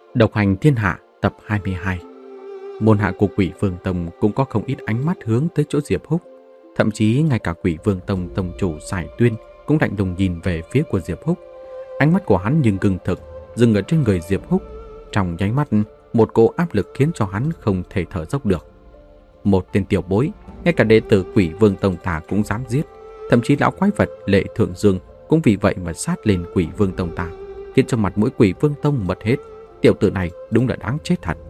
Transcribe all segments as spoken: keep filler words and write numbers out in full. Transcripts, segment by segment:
Độc hành thiên hạ tập hai mươi hai. Môn hạ của Quỷ Vương Tông cũng có không ít ánh mắt hướng tới chỗ Diệp Húc. Thậm chí ngay cả Quỷ Vương Tông tông chủ Sải Tuyên cũng lạnh lùng nhìn về phía của Diệp Húc. Ánh mắt của hắn nhưng ngưng thực, dừng ở trên người Diệp Húc. Trong nháy mắt, một cỗ áp lực khiến cho hắn không thể thở dốc được. Một tên tiểu bối, ngay cả đệ tử Quỷ Vương Tông ta cũng dám giết. Thậm chí lão quái vật Lệ Thượng Dương cũng vì vậy mà sát lên Quỷ Vương Tông ta, khiến cho mặt mũi Quỷ Vương Tông mất hết. Tiểu tử này đúng là đáng chết thật.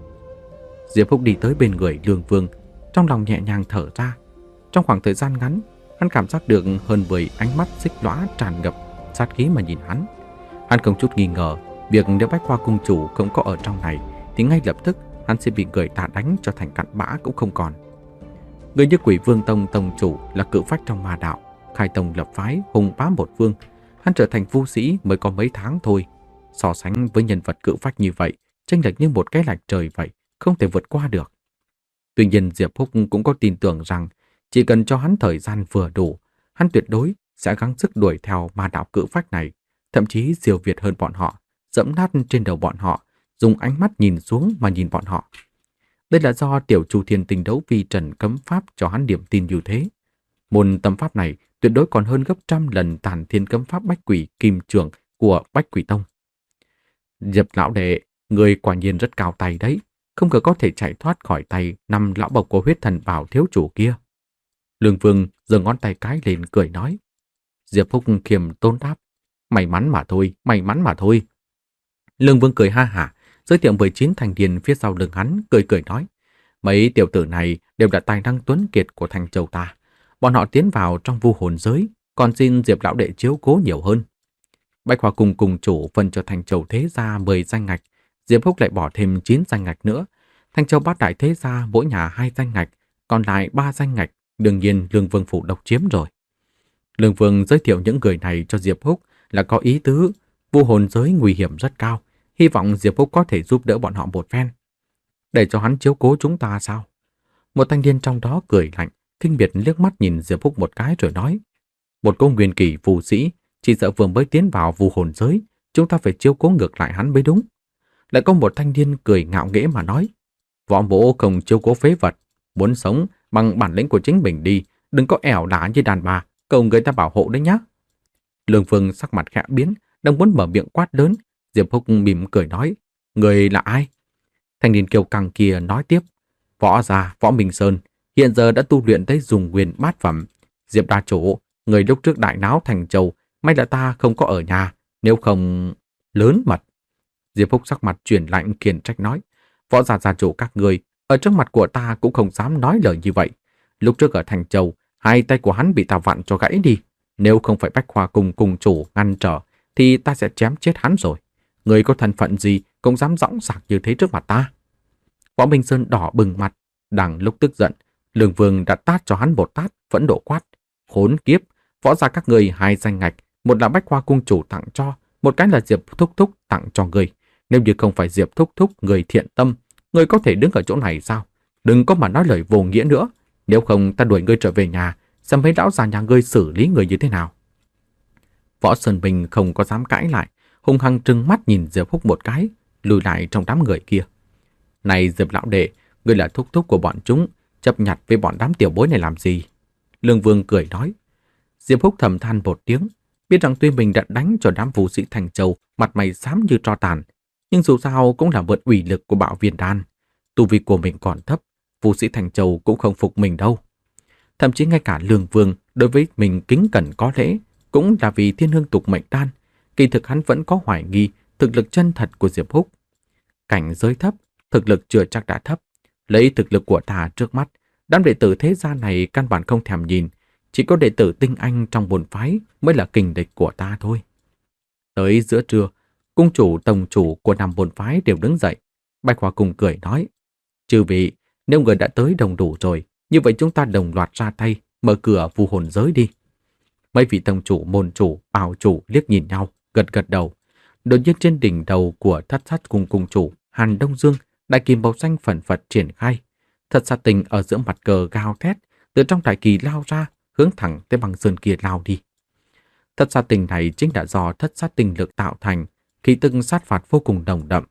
Diệp Húc đi tới bên người Lương Vương, trong lòng nhẹ nhàng thở ra. Trong khoảng thời gian ngắn, hắn cảm giác được hơn mười ánh mắt xích lõa tràn ngập sát khí mà nhìn hắn. Hắn không chút nghi ngờ, việc nếu Bách Hoa cung chủ không có ở trong này thì ngay lập tức hắn sẽ bị người ta đánh cho thành cặn bã cũng không còn. Người như Quỷ Vương Tông tông chủ là cự phách trong ma đạo, khai tông lập phái, hùng bá một phương. Hắn trở thành vu sĩ mới có mấy tháng thôi. So sánh với nhân vật cự phách như vậy, chênh lệch như một cái lệch trời vậy, không thể vượt qua được. Tuy nhiên Diệp Húc cũng có tin tưởng rằng chỉ cần cho hắn thời gian vừa đủ, hắn tuyệt đối sẽ gắng sức đuổi theo ma đạo cự phách này, thậm chí siêu việt hơn bọn họ, dẫm nát trên đầu bọn họ, dùng ánh mắt nhìn xuống mà nhìn bọn họ. Đây là do tiểu Chu Thiên Tinh Đấu Vi Trần cấm pháp cho hắn niềm tin như thế. Môn tâm pháp này tuyệt đối còn hơn gấp trăm lần Tản Thiên cấm pháp Bách Quỷ Kim Trường của Bách Quỷ Tông. Diệp lão đệ, người quả nhiên rất cao tay đấy, không ngờ có thể chạy thoát khỏi tay năm lão bộc của huyết thần bảo thiếu chủ kia. Lương Vương giơ ngón tay cái lên cười nói. Diệp Húc khiêm tốn đáp, may mắn mà thôi, may mắn mà thôi. Lương Vương cười ha hả, giới thiệu mười chín thành niên phía sau lưng hắn, cười cười nói, mấy tiểu tử này đều là tài năng tuấn kiệt của Thành Châu ta. Bọn họ tiến vào trong vu hồn giới, còn xin Diệp lão đệ chiếu cố nhiều hơn. Bách Hoa Cung cùng chủ phân cho Thành Châu Thế Gia mười danh ngạch, Diệp Húc lại bỏ thêm chín danh ngạch nữa. Thành Châu Bát Đại Thế Gia mỗi nhà hai danh ngạch, còn lại ba danh ngạch, đương nhiên Lương Vương phủ độc chiếm rồi. Lương Vương giới thiệu những người này cho Diệp Húc là có ý tứ, vu hồn giới nguy hiểm rất cao, hy vọng Diệp Húc có thể giúp đỡ bọn họ một phen. Để cho hắn chiếu cố chúng ta sao? Một thanh niên trong đó cười lạnh, kinh biệt liếc mắt nhìn Diệp Húc một cái rồi nói, một cô nguyên kỳ phù sĩ, chỉ sợ vừa mới tiến vào vu hồn giới, chúng ta phải chiếu cố ngược lại hắn mới đúng. Lại có một thanh niên cười ngạo nghễ mà nói, võ mỗ không chiếu cố phế vật, muốn sống bằng bản lĩnh của chính mình đi, đừng có ẻo đả như đàn bà, cầu người ta bảo hộ đấy nhá. Lương Vương sắc mặt khẽ biến, đang muốn mở miệng quát lớn, Diệp Húc mỉm cười nói, người là ai? Thanh niên kiêu căng kia nói tiếp, võ gia Võ Minh Sơn, hiện giờ đã tu luyện tới dùng nguyên bát phẩm. Diệp đa chủ, người lúc trước đại náo Thành Châu, may là ta không có ở nhà, nếu không... Lớn mật. Diệp Húc sắc mặt chuyển lạnh khiển trách nói, võ gia gia chủ các người, ở trước mặt của ta cũng không dám nói lời như vậy. Lúc trước ở Thành Châu, hai tay của hắn bị ta vặn cho gãy đi. Nếu không phải Bách Hoa cùng cùng chủ ngăn trở, thì ta sẽ chém chết hắn rồi. Người có thân phận gì cũng dám dõng dạc như thế trước mặt ta. Võ Minh Sơn đỏ bừng mặt, đang lúc tức giận, Lương Vương đặt tát cho hắn một tát, phẫn nộ quát. Khốn kiếp, võ gia các người hai danh ngạch, một là Bách Hoa cung chủ tặng cho, một cái là Diệp Thúc Thúc tặng cho người. Nếu như không phải Diệp Thúc Thúc người thiện tâm, người có thể đứng ở chỗ này sao? Đừng có mà nói lời vô nghĩa nữa. Nếu không ta đuổi ngươi trở về nhà, xem mấy lão già nhà ngươi xử lý người như thế nào. Võ Sơn Bình không có dám cãi lại, hung hăng trừng mắt nhìn Diệp Húc một cái, lùi lại trong đám người kia. Này Diệp lão đệ, ngươi là thúc thúc của bọn chúng, chấp nhặt với bọn đám tiểu bối này làm gì? Lương Vương cười nói. Diệp Húc thầm than một tiếng, biết rằng tuy mình đã đánh cho đám vũ sĩ Thành Châu mặt mày xám như tro tàn, nhưng dù sao cũng là mượn ủy lực của Bạo Viên Đan. Tu vi của mình còn thấp, vũ sĩ Thành Châu cũng không phục mình đâu. Thậm chí ngay cả Lương Vương đối với mình kính cẩn có lễ, cũng là vì thiên hương tục mệnh đan. Kỳ thực hắn vẫn có hoài nghi thực lực chân thật của Diệp Húc. Cảnh giới thấp, thực lực chưa chắc đã thấp. Lấy thực lực của ta trước mắt, đám đệ tử thế gia này căn bản không thèm nhìn, chỉ có đệ tử tinh anh trong môn phái mới là kình địch của ta thôi. Tới giữa trưa, cung chủ tổng chủ của năm môn phái đều đứng dậy. Bạch Hoa Cung cười nói, chư vị, nếu người đã tới đông đủ rồi, như vậy chúng ta đồng loạt ra tay, mở cửa vu hồn giới đi. Mấy vị tổng chủ, môn chủ, bảo chủ liếc nhìn nhau, gật gật đầu. Đột nhiên trên đỉnh đầu của Thất Sát Cung cung chủ Hàn Đông Dương, đại kỳ màu xanh phần phật triển khai. Thất Sát Tình ở giữa mặt cờ gào thét, từ trong đại kỳ lao ra, hướng thẳng tới băng sơn kia lao đi. Thất Sát Tình này chính là do Thất Sát Tinh lực tạo thành, khí tức sát phạt vô cùng đồng đậm.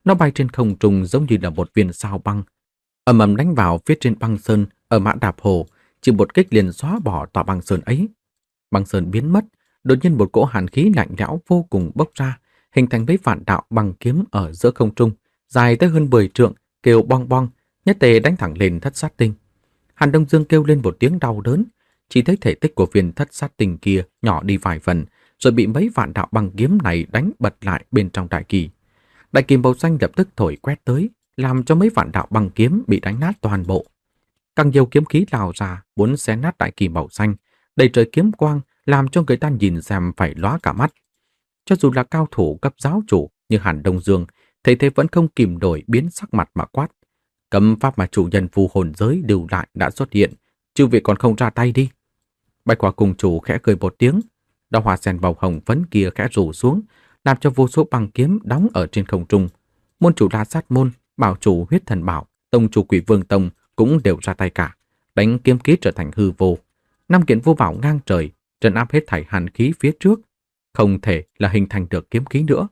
Nó bay trên không trung giống như là một viên sao băng, ầm ầm đánh vào phía trên băng sơn ở Mã Đạp Hồ, chỉ một kích liền xóa bỏ tòa băng sơn ấy. Băng sơn biến mất, đột nhiên một cỗ hàn khí lạnh lẽo vô cùng bốc ra, hình thành mấy vạn đạo băng kiếm ở giữa không trung, dài tới hơn mười trượng, kêu bong bong, nhất tề đánh thẳng lên Thất Sát Tinh. Hàn Đông Dương kêu lên một tiếng đau đớn, chỉ thấy thể tích của viên Thất Sát Tinh kia nhỏ đi vài phần, rồi bị mấy vạn đạo băng kiếm này đánh bật lại bên trong đại kỳ. Đại kỳ màu xanh lập tức thổi quét tới, làm cho mấy vạn đạo băng kiếm bị đánh nát toàn bộ. Càng nhiều kiếm khí lao ra, muốn xé nát đại kỳ màu xanh, đầy trời kiếm quang, làm cho người ta nhìn xem phải lóa cả mắt. Cho dù là cao thủ cấp giáo chủ như Hàn Đông Dương, thấy thế vẫn không kìm nổi biến sắc mặt mà quát. Cấm pháp mà chủ nhân phù hồn giới lưu lại đã xuất hiện, chư vị còn không ra tay đi. Bạch Hỏa cùng chủ khẽ cười một tiếng, đóa hoa sen màu hồng phấn kia khẽ rủ xuống, làm cho vô số băng kiếm đóng ở trên không trung. Môn chủ La Sát môn, bảo chủ Huyết Thần Bảo, tông chủ Quỷ Vương Tông cũng đều ra tay cả, đánh kiếm khí trở thành hư vô. Năm kiện vô bảo ngang trời, trấn áp hết thảy hàn khí phía trước, không thể là hình thành được kiếm khí nữa.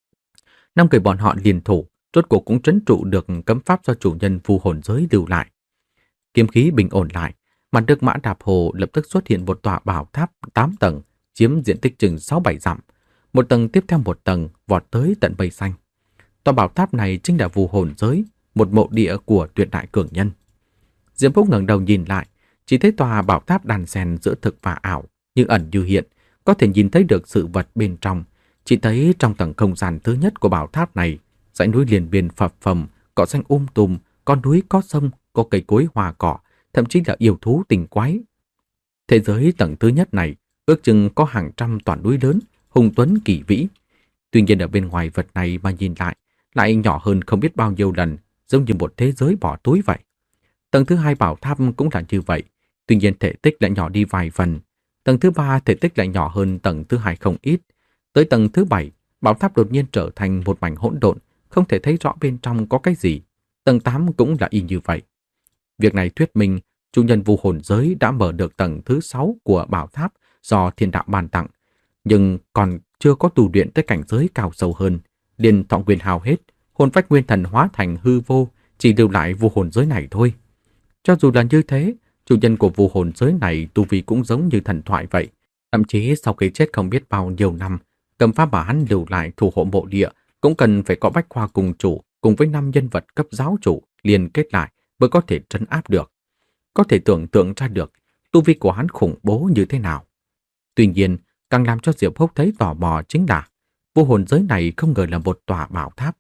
Năm người bọn họ liền thủ, rốt cuộc cũng trấn trụ được cấm pháp do chủ nhân phù hồn giới lưu lại. Kiếm khí bình ổn lại, mặt nước Mã Đạp Hồ lập tức xuất hiện một tòa bảo tháp tám tầng, chiếm diện tích chừng sáu bảy dặm. Một tầng tiếp theo một tầng vọt tới tận mây xanh. Tòa bảo tháp này chính là phù hồn giới, một mộ địa của tuyệt đại cường nhân. Diệp Phúc ngẩng đầu nhìn lại, chỉ thấy tòa bảo tháp đan xen giữa thực và ảo, như ẩn như hiện, có thể nhìn thấy được sự vật bên trong. Chỉ thấy trong tầng không gian thứ nhất của bảo tháp này, dãy núi liền biên phập phồng, cỏ xanh um tùm, có núi có sông, có cây cối hoa cỏ, thậm chí là yêu thú tình quái. Thế giới tầng thứ nhất này ước chừng có hàng trăm toàn núi lớn, hùng tuấn kỳ vĩ. Tuy nhiên ở bên ngoài vật này mà nhìn lại, lại nhỏ hơn không biết bao nhiêu lần, giống như một thế giới bỏ túi vậy. Tầng thứ hai bảo tháp cũng là như vậy, tuy nhiên thể tích lại nhỏ đi vài phần. Tầng thứ ba thể tích lại nhỏ hơn tầng thứ hai không ít. Tới tầng thứ bảy, bảo tháp đột nhiên trở thành một mảnh hỗn độn, không thể thấy rõ bên trong có cái gì. Tầng tám cũng là y như vậy. Việc này thuyết minh, chủ nhân vu hồn giới đã mở được tầng thứ sáu của bảo tháp do thiên đạo ban tặng, nhưng còn chưa có tu luyện tới cảnh giới cao sâu hơn, liền thọ nguyên hao hết, hồn phách nguyên thần hóa thành hư vô, chỉ lưu lại vu hồn giới này thôi. Cho dù là như thế, chủ nhân của vu hồn giới này tu vi cũng giống như thần thoại vậy. Thậm chí sau khi chết không biết bao nhiêu năm, cầm pháp mà hắn lưu lại thủ hộ mộ địa cũng cần phải có Bách Khoa cùng chủ cùng với năm nhân vật cấp giáo chủ liên kết lại mới có thể trấn áp được. Có thể tưởng tượng ra được tu vi của hắn khủng bố như thế nào. Tuy nhiên, càng làm cho Diệp Húc thấy tò mò chính là vu hồn giới này không ngờ là một tòa bảo tháp.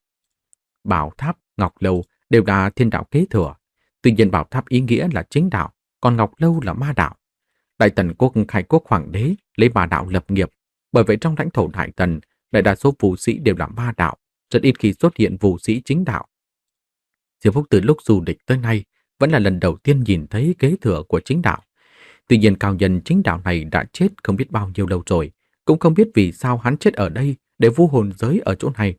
Bảo tháp, ngọc lâu đều là thiên đạo kế thừa. Tuy nhiên bảo tháp ý nghĩa là chính đạo, còn ngọc lâu là ma đạo. Đại Tần quốc khai quốc hoàng đế lấy ma đạo lập nghiệp, bởi vậy trong lãnh thổ Đại Tần, đại đa số vũ sĩ đều là ma đạo, rất ít khi xuất hiện vũ sĩ chính đạo. Diệp Phúc từ lúc du lịch tới nay vẫn là lần đầu tiên nhìn thấy kế thừa của chính đạo. Tuy nhiên cao nhân chính đạo này đã chết không biết bao nhiêu lâu rồi, cũng không biết vì sao hắn chết ở đây để vu hồn giới ở chỗ này.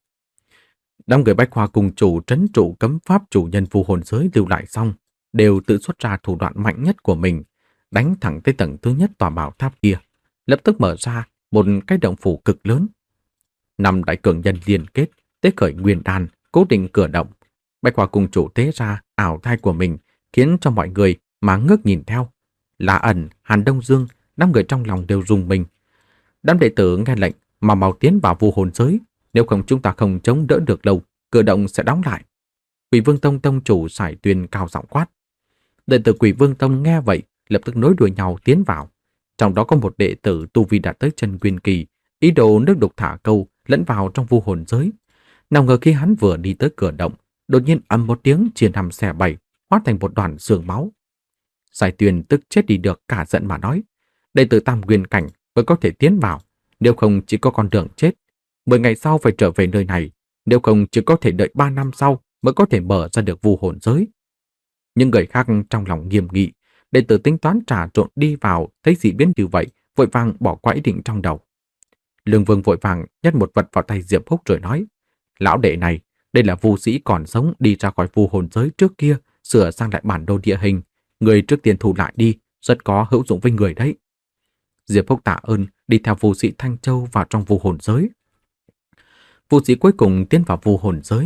Đám người Bách Khoa cùng chủ trấn trụ cấm pháp chủ nhân vu hồn giới lưu lại xong, đều tự xuất ra thủ đoạn mạnh nhất của mình, đánh thẳng tới tầng thứ nhất tòa bảo tháp kia, lập tức mở ra một cái động phủ cực lớn. Năm đại cường nhân liên kết, tế khởi nguyên đan, cố định cửa động. Bách Khoa cùng chủ tế ra ảo thai của mình, khiến cho mọi người mà ngước nhìn theo. Lã Ẩn, Hàn Đông Dương, năm người trong lòng đều rùng mình. Đám đệ tử nghe lệnh mà mau tiến vào vu hồn giới, nếu không chúng ta không chống đỡ được lâu, cửa động sẽ đóng lại. Quỷ Vương Tông tông chủ Sải Tuyên cao giọng quát. Đệ tử Quỷ Vương Tông nghe vậy, lập tức nối đuôi nhau tiến vào. Trong đó có một đệ tử tu vi đạt tới chân nguyên kỳ, ý đồ nước đục thả câu lẫn vào trong vu hồn giới. Nào ngờ khi hắn vừa đi tới cửa động, đột nhiên ầm một tiếng chia năm xẻ bảy, hóa thành một đoàn xương máu. Sải Tuyên tức chết đi được, cả giận mà nói: đệ tử tam nguyên cảnh mới có thể tiến vào, nếu không chỉ có con đường chết. Mười ngày sau phải trở về nơi này, nếu không chỉ có thể đợi ba năm sau mới có thể mở ra được vu hồn giới. Nhưng người khác trong lòng nghiêm nghị, đệ tử tính toán trà trộn đi vào, thấy dị biến như vậy, vội vàng bỏ qua ý định trong đầu. Lương Vương vội vàng nhét một vật vào tay Diệp Húc rồi nói: lão đệ này, đây là vu sĩ còn sống đi ra khỏi vu hồn giới trước kia, sửa sang lại bản đồ địa hình, người trước tiên thu lại đi, rất có hữu dụng với người đấy. Diệp Húc tạ ơn, đi theo vu sĩ Thanh Châu vào trong vu hồn giới. Vu sĩ cuối cùng tiến vào vu hồn giới,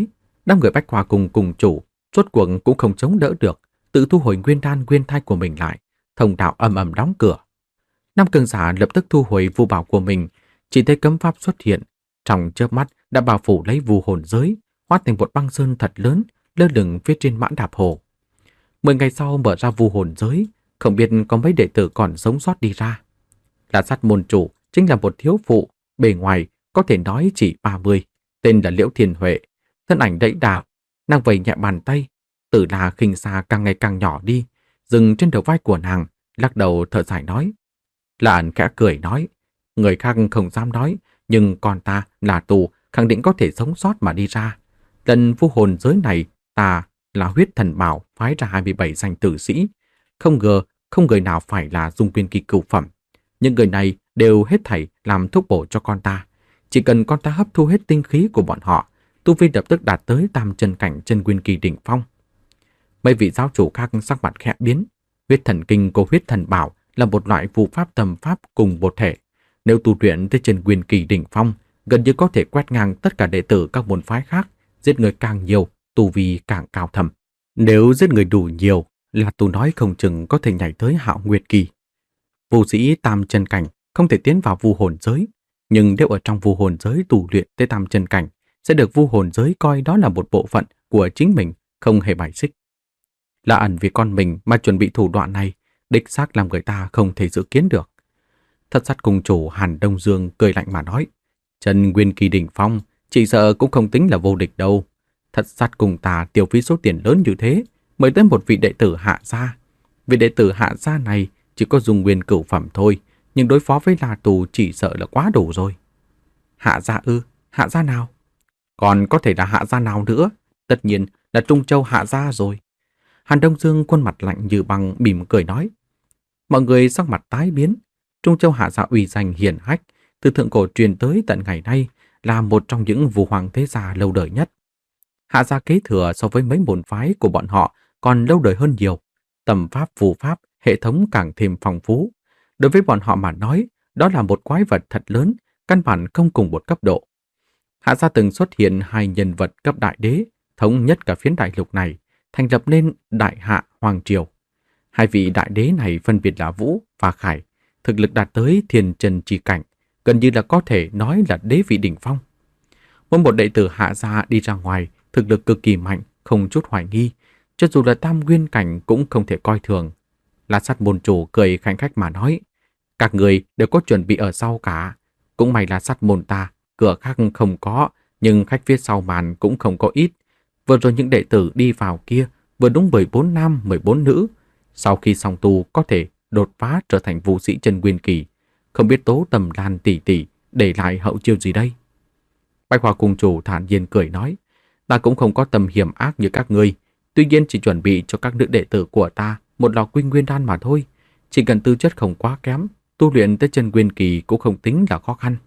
Đám người Bách Hoa cùng cùng chủ rốt cuộc cũng không chống đỡ được, tự thu hồi nguyên đan nguyên thai của mình lại, thông đạo ầm ầm đóng cửa. Năm cường giả lập tức thu hồi vu bảo của mình, chỉ thấy cấm pháp xuất hiện, trong chớp mắt đã bao phủ lấy vu hồn giới, hóa thành một băng sơn thật lớn lơ lửng phía trên mãn đạp hồ. Mười ngày sau mở ra vu hồn giới, không biết có mấy đệ tử còn sống sót đi ra. Là Sát môn chủ chính là một thiếu phụ, bề ngoài có thể nói chỉ ba mươi, tên là Liễu Thiên Huệ, thân ảnh đẫy đà, nàng vẩy nhẹ bàn tay, Tử La khinh xa càng ngày càng nhỏ đi, dừng trên đầu vai của nàng, lắc đầu thở dài nói. La ẩn khẽ cười nói, người khác không dám nói, nhưng con ta là tù, khẳng định có thể sống sót mà đi ra. Lần vu hồn giới này, ta là huyết thần bảo phái ra hai mươi bảy danh tử sĩ, không ngờ không người nào phải là dung viên kỳ cửu phẩm. Những người này đều hết thảy làm thuốc bổ cho con ta. Chỉ cần con ta hấp thu hết tinh khí của bọn họ, tu vi lập tức đạt tới tam chân cảnh chân nguyên kỳ đỉnh phong. Mấy vị giáo chủ khác sắc mặt khẽ biến. Huyết thần kinh của huyết thần bảo là một loại phù pháp tầm pháp cùng một thể. Nếu tu luyện tới chân nguyên kỳ đỉnh phong, gần như có thể quét ngang tất cả đệ tử các môn phái khác, giết người càng nhiều, tu vi càng cao thầm. Nếu giết người đủ nhiều, là tu nói không chừng có thể nhảy tới hạo nguyệt kỳ. Vu sĩ tam chân cảnh không thể tiến vào vu hồn giới, nhưng nếu ở trong vu hồn giới tu luyện tới tam chân cảnh, sẽ được vu hồn giới coi đó là một bộ phận của chính mình, không hề bài xích. Là ẩn vì con mình mà chuẩn bị thủ đoạn này, đích xác làm người ta không thể dự kiến được. Thật Sát cùng chủ Hàn Đông Dương cười lạnh mà nói, chân nguyên kỳ đỉnh phong, chỉ sợ cũng không tính là vô địch đâu. Thật Sát cùng ta tiêu phí số tiền lớn như thế, mời tới một vị đệ tử hạ gia. Vị đệ tử hạ gia này chỉ có dùng nguyên cửu phẩm thôi, nhưng đối phó với La Tù chỉ sợ là quá đủ rồi. Hạ gia ư? Hạ gia nào? Còn có thể là hạ gia nào nữa? Tất nhiên là Trung Châu hạ gia rồi. Hàn Đông Dương khuôn mặt lạnh như băng mỉm cười nói. Mọi người sắc mặt tái biến. Trung Châu hạ gia uy danh hiển hách, từ thượng cổ truyền tới tận ngày nay, là một trong những vũ hoàng thế gia lâu đời nhất. Hạ gia kế thừa so với mấy môn phái của bọn họ còn lâu đời hơn nhiều. Tầm pháp phù pháp, hệ thống càng thêm phong phú. Đối với bọn họ mà nói, đó là một quái vật thật lớn, căn bản không cùng một cấp độ. Hạ gia từng xuất hiện hai nhân vật cấp đại đế, thống nhất cả phiến đại lục này, thành lập nên Đại Hạ Hoàng Triều. Hai vị đại đế này phân biệt là Vũ và Khải, thực lực đạt tới thiên trần chi cảnh, gần như là có thể nói là đế vị đỉnh phong. Mỗi một đệ tử Hạ gia đi ra ngoài, thực lực cực kỳ mạnh, không chút hoài nghi, cho dù là tam nguyên cảnh cũng không thể coi thường. La Sát môn chủ cười khanh khách mà nói, các người đều có chuẩn bị ở sau cả, cũng may là Sát môn ta, cửa khác không có, nhưng khách phía sau màn cũng không có ít. Vừa rồi những đệ tử đi vào kia, vừa đúng mười bốn nam, mười bốn nữ, sau khi xong tu có thể đột phá trở thành vũ sĩ chân nguyên kỳ, không biết Tố Tầm Lan tỷ tỷ để lại hậu chiêu gì đây. Bạch Hoa cung chủ thản nhiên cười nói, ta cũng không có tầm hiểm ác như các ngươi, tuy nhiên chỉ chuẩn bị cho các nữ đệ tử của ta một lò Quy Nguyên đan mà thôi, chỉ cần tư chất không quá kém, tu luyện tới chân nguyên kỳ cũng không tính là khó khăn.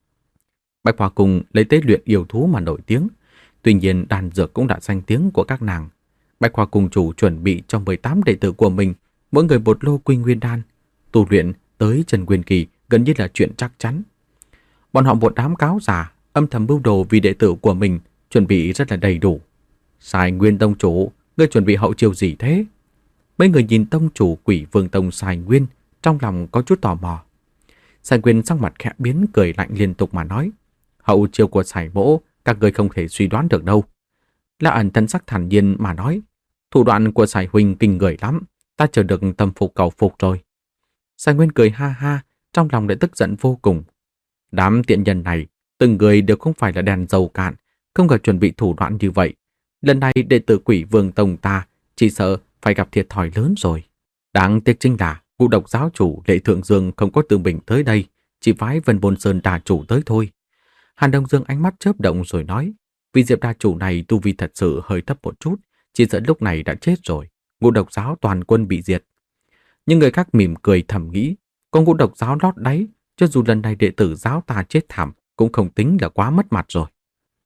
Bạch Hoa cung lấy tế luyện yêu thú mà nổi tiếng, tuy nhiên đan dược cũng đã danh tiếng của các nàng. Bạch Hoa cung chủ chuẩn bị cho mười tám đệ tử của mình, mỗi người một lô Quy Nguyên đan, tu luyện tới chân nguyên kỳ gần như là chuyện chắc chắn. Bọn họ một đám cáo giả, âm thầm mưu đồ vì đệ tử của mình, chuẩn bị rất là đầy đủ. Sai Nguyên tông chủ, ngươi chuẩn bị hậu chiêu gì thế? Mấy người nhìn tông chủ Quỷ Vương tông Sai Nguyên, trong lòng có chút tò mò. Sai Nguyên sắc mặt khẽ biến, cười lạnh liên tục mà nói, hậu chiêu của Sai mỗ các người không thể suy đoán được đâu. La ẩn thân sắc thản nhiên mà nói, thủ đoạn của Sai huynh kinh người lắm, ta chờ được tâm phục cầu phục rồi. Sai Nguyên cười ha ha, trong lòng lại tức giận vô cùng. Đám tiện nhân này, từng người đều không phải là đèn dầu cạn, không cần chuẩn bị thủ đoạn như vậy. Lần này đệ tử Quỷ Vương tông ta chỉ sợ phải gặp thiệt thòi lớn rồi. Đáng tiếc chính là Ngũ Độc giáo chủ Lệ Thượng Dương không có tự mình tới đây, chỉ phái Vân Bôn Sơn đà chủ tới thôi. Hàn Đông Dương ánh mắt chớp động rồi nói, vì Diệp đà chủ này tu vi thật sự hơi thấp một chút, chỉ sợ lúc này đã chết rồi, Ngũ Độc giáo toàn quân bị diệt. Nhưng người khác mỉm cười thầm nghĩ, có Ngũ Độc giáo lót đáy, cho dù lần này đệ tử giáo ta chết thảm cũng không tính là quá mất mặt rồi.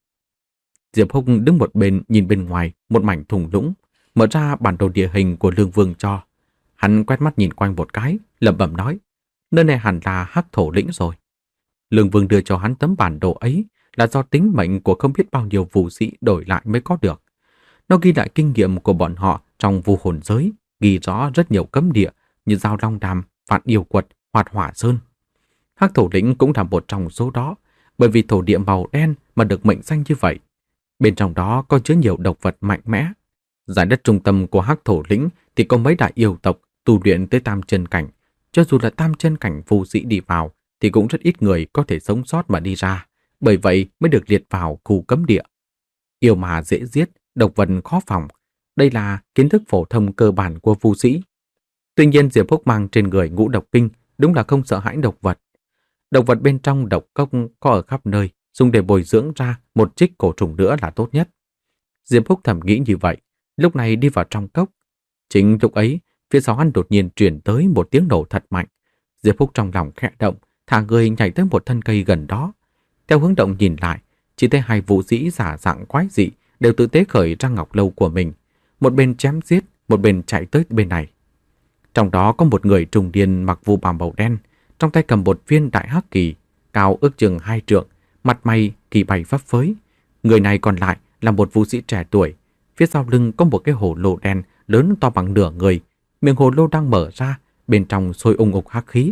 Diệp Húc đứng một bên nhìn bên ngoài một mảnh thung lũng, mở ra bản đồ địa hình của Lương Vương cho. Hắn quét mắt nhìn quanh một cái, lẩm bẩm nói, nơi này hẳn là Hắc Thổ lĩnh rồi. Lương Vương đưa cho hắn tấm bản đồ ấy, là do tính mệnh của không biết bao nhiêu vũ sĩ đổi lại mới có được. Nó ghi lại kinh nghiệm của bọn họ trong vu hồn giới, ghi rõ rất nhiều cấm địa như Giao Long Đàm, Vạn Yêu Quật, Hoạt Hỏa Sơn. Hắc Thổ Lĩnh cũng là một trong số đó, bởi vì thổ địa màu đen mà được mệnh danh như vậy. Bên trong đó có chứa nhiều độc vật mạnh mẽ. Giải đất trung tâm của Hắc Thổ Lĩnh thì có mấy đại yêu tộc tu luyện tới tam chân cảnh. Cho dù là tam chân cảnh phù sĩ đi vào thì cũng rất ít người có thể sống sót mà đi ra, bởi vậy mới được liệt vào khu cấm địa. Yêu mà dễ giết, độc vật khó phòng. Đây là kiến thức phổ thông cơ bản của phù sĩ. Tuy nhiên Diệp Húc mang trên người ngũ độc kinh đúng là không sợ hãi độc vật. Độc vật bên trong độc cốc có ở khắp nơi, dùng để bồi dưỡng ra một trích cổ trùng nữa là tốt nhất. Diệp Húc thầm nghĩ như vậy, lúc này đi vào trong cốc. Chính lúc ấy, phía sau hắn đột nhiên truyền tới một tiếng nổ thật mạnh. Diệp Húc trong lòng khẽ động, thả người nhảy tới một thân cây gần đó. Theo hướng động nhìn lại, chỉ thấy hai vũ sĩ giả dạng quái dị đều tự tế khởi ra ngọc lâu của mình, một bên chém giết, một bên chạy tới bên này. Trong đó có một người trùng điên mặc vu bào màu đen, trong tay cầm một viên đại hắc kỳ, cao ước chừng hai trượng, mặt mày kỳ bay phấp phới. Người này còn lại là một vũ sĩ trẻ tuổi, phía sau lưng có một cái hồ lô đen lớn to bằng nửa người, miệng hồ lô đang mở ra, bên trong sôi ung ục hắc khí.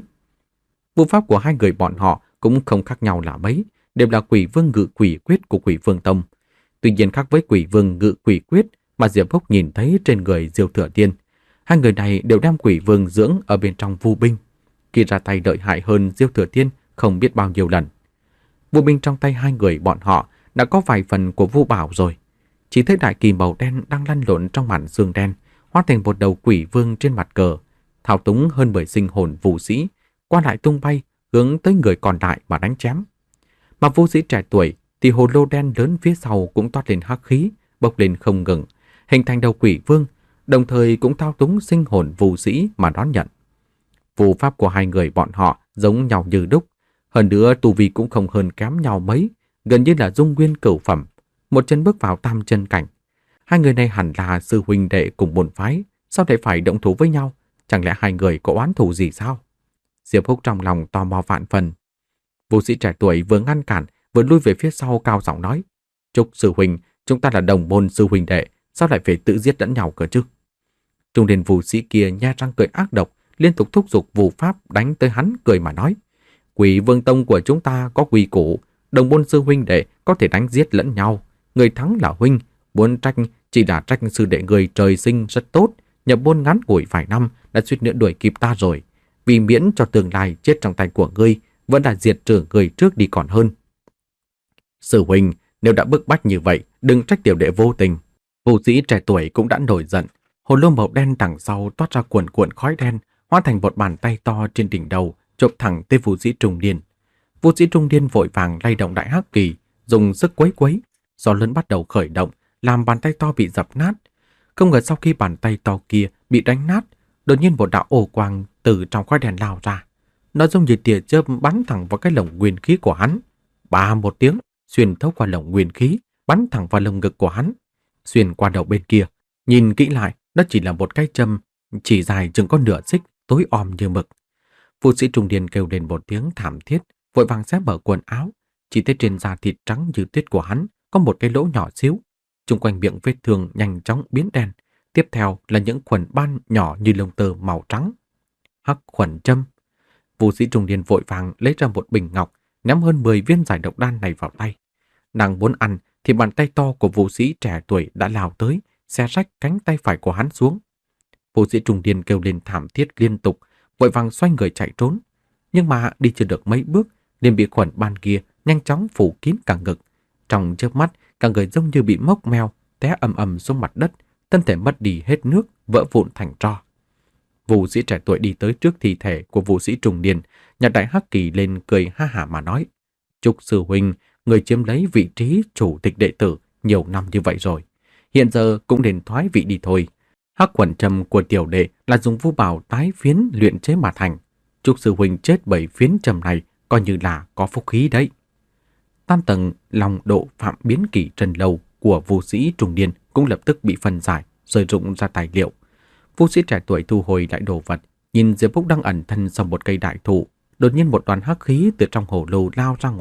Vũ pháp của hai người bọn họ cũng không khác nhau là mấy, đều là Quỷ Vương Ngự Quỷ Quyết của Quỷ Vương Tông. Tuy nhiên khác với Quỷ Vương Ngự Quỷ Quyết mà Diệp Húc nhìn thấy trên người Diêu Thừa Tiên, hai người này đều đem Quỷ Vương dưỡng ở bên trong vu binh, khi ra tay lợi hại hơn Diêu Thừa Tiên không biết bao nhiêu lần. Vu binh trong tay hai người bọn họ đã có vài phần của vu bảo rồi. Chỉ thấy đại kỳ màu đen đang lăn lộn trong màn sương đen, hóa thành một đầu quỷ vương trên mặt cờ, thao túng hơn mười sinh hồn vũ sĩ, qua lại tung bay, hướng tới người còn lại mà đánh chém. Mà vũ sĩ trẻ tuổi thì hồ lô đen lớn phía sau cũng toát lên hắc khí, bốc lên không ngừng, hình thành đầu quỷ vương, đồng thời cũng thao túng sinh hồn vũ sĩ mà đón nhận. Phù pháp của hai người bọn họ giống nhau như đúc, hơn nữa tu vi cũng không hơn kém nhau mấy, gần như là dung nguyên cửu phẩm, một chân bước vào tam chân cảnh. Hai người này hẳn là sư huynh đệ cùng môn phái, sao lại phải động thủ với nhau? Chẳng lẽ hai người có oán thù gì sao? Diệp Húc trong lòng tò mò vạn phần. Vũ sĩ trẻ tuổi vừa ngăn cản, vừa lui về phía sau cao giọng nói: "Trúc sư huynh, chúng ta là đồng môn sư huynh đệ, sao lại phải tự giết lẫn nhau cơ chứ?" Trung niên vũ sĩ kia nhe răng cười ác độc, liên tục thúc giục vũ pháp đánh tới hắn, cười mà nói: "Quỷ Vương Tông của chúng ta có quy củ, đồng môn sư huynh đệ có thể đánh giết lẫn nhau, người thắng là huynh, muốn trách chỉ là trách sư đệ người trời sinh rất tốt, nhập môn ngắn ngủi vài năm đã suýt nữa đuổi kịp ta rồi, vì miễn cho tương lai chết trong tay của ngươi, vẫn là diệt trừ người trước đi còn hơn." "Sư huynh, nếu đã bức bách như vậy, đừng trách tiểu đệ vô tình." Vũ sĩ trẻ tuổi cũng đã nổi giận, hồ lô màu đen đằng sau toát ra cuộn cuộn khói đen, hóa thành một bàn tay to trên đỉnh đầu, chộp thẳng tới vũ sĩ trung niên. Vũ sĩ trung niên vội vàng lay động đại hắc kỳ, dùng sức quấy quấy, gió lớn bắt đầu khởi động, làm bàn tay to bị dập nát. Không ngờ sau khi bàn tay to kia bị đánh nát, đột nhiên một đạo ô quang từ trong khói đen lao ra. Nó giống như tia chớp bắn thẳng vào cái lồng nguyên khí của hắn. Ba một tiếng, xuyên thấu qua lồng nguyên khí, bắn thẳng vào lồng ngực của hắn, xuyên qua đầu bên kia. Nhìn kỹ lại, nó chỉ là một cái châm, chỉ dài chừng có nửa xích, tối om như mực. Vũ sĩ trung niên kêu lên một tiếng thảm thiết, vội vàng xé mở quần áo, chỉ thấy trên da thịt trắng như tuyết của hắn có một cái lỗ nhỏ xíu, xung quanh miệng vết thương nhanh chóng biến đen. Tiếp theo là những khuẩn ban nhỏ như lông tơ màu trắng. Hắc khuẩn châm. Vũ sĩ trung niên vội vàng lấy ra một bình ngọc, ném hơn mười viên giải độc đan này vào tay. Nàng muốn ăn thì bàn tay to của vũ sĩ trẻ tuổi đã lao tới, xé rách cánh tay phải của hắn xuống. Vũ sĩ trung niên kêu lên thảm thiết liên tục, vội vàng xoay người chạy trốn. Nhưng mà đi chưa được mấy bước, liền bị khuẩn ban kia nhanh chóng phủ kín cả ngực. Trong chớp mắt, cả người giống như bị mốc meo, té ầm ầm xuống mặt đất, thân thể mất đi hết nước, vỡ vụn thành tro. Vũ sĩ trẻ tuổi đi tới trước thi thể của vũ sĩ trung niên, nhặt đại hắc kỳ lên cười ha hả mà nói: "Trúc sư huynh, người chiếm lấy vị trí chủ tịch đệ tử nhiều năm như vậy rồi, hiện giờ cũng nên thoái vị đi thôi. Hắc khuẩn châm của tiểu đệ là dùng vu bảo tái phiến luyện chế mà thành. Trúc sư huynh chết bởi phiến châm này coi như là có phúc khí đấy." Tam tầng lòng độ phạm biến kỷ trần lâu của vũ sĩ trung niên cũng lập tức bị phân giải, rơi rụng ra tài liệu. Vũ sĩ trẻ tuổi thu hồi lại đồ vật, nhìn Diệp Húc đang ẩn thân sau một cây đại thụ, đột nhiên một đoàn hắc khí từ trong hồ lô lao ra ngoài,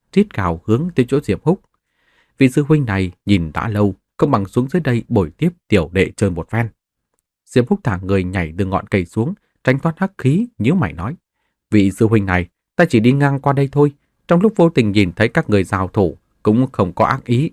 rít gào hướng tới chỗ Diệp Húc. Vị sư huynh này nhìn đã lâu, không bằng xuống dưới đây bồi tiếp tiểu đệ chơi một phen. Diệp Húc thả người nhảy từ ngọn cây xuống, tránh thoát hắc khí, nhíu mày nói: vị sư huynh này, ta chỉ đi ngang qua đây thôi, trong lúc vô tình nhìn thấy các người giao thủ, cũng không có ác ý.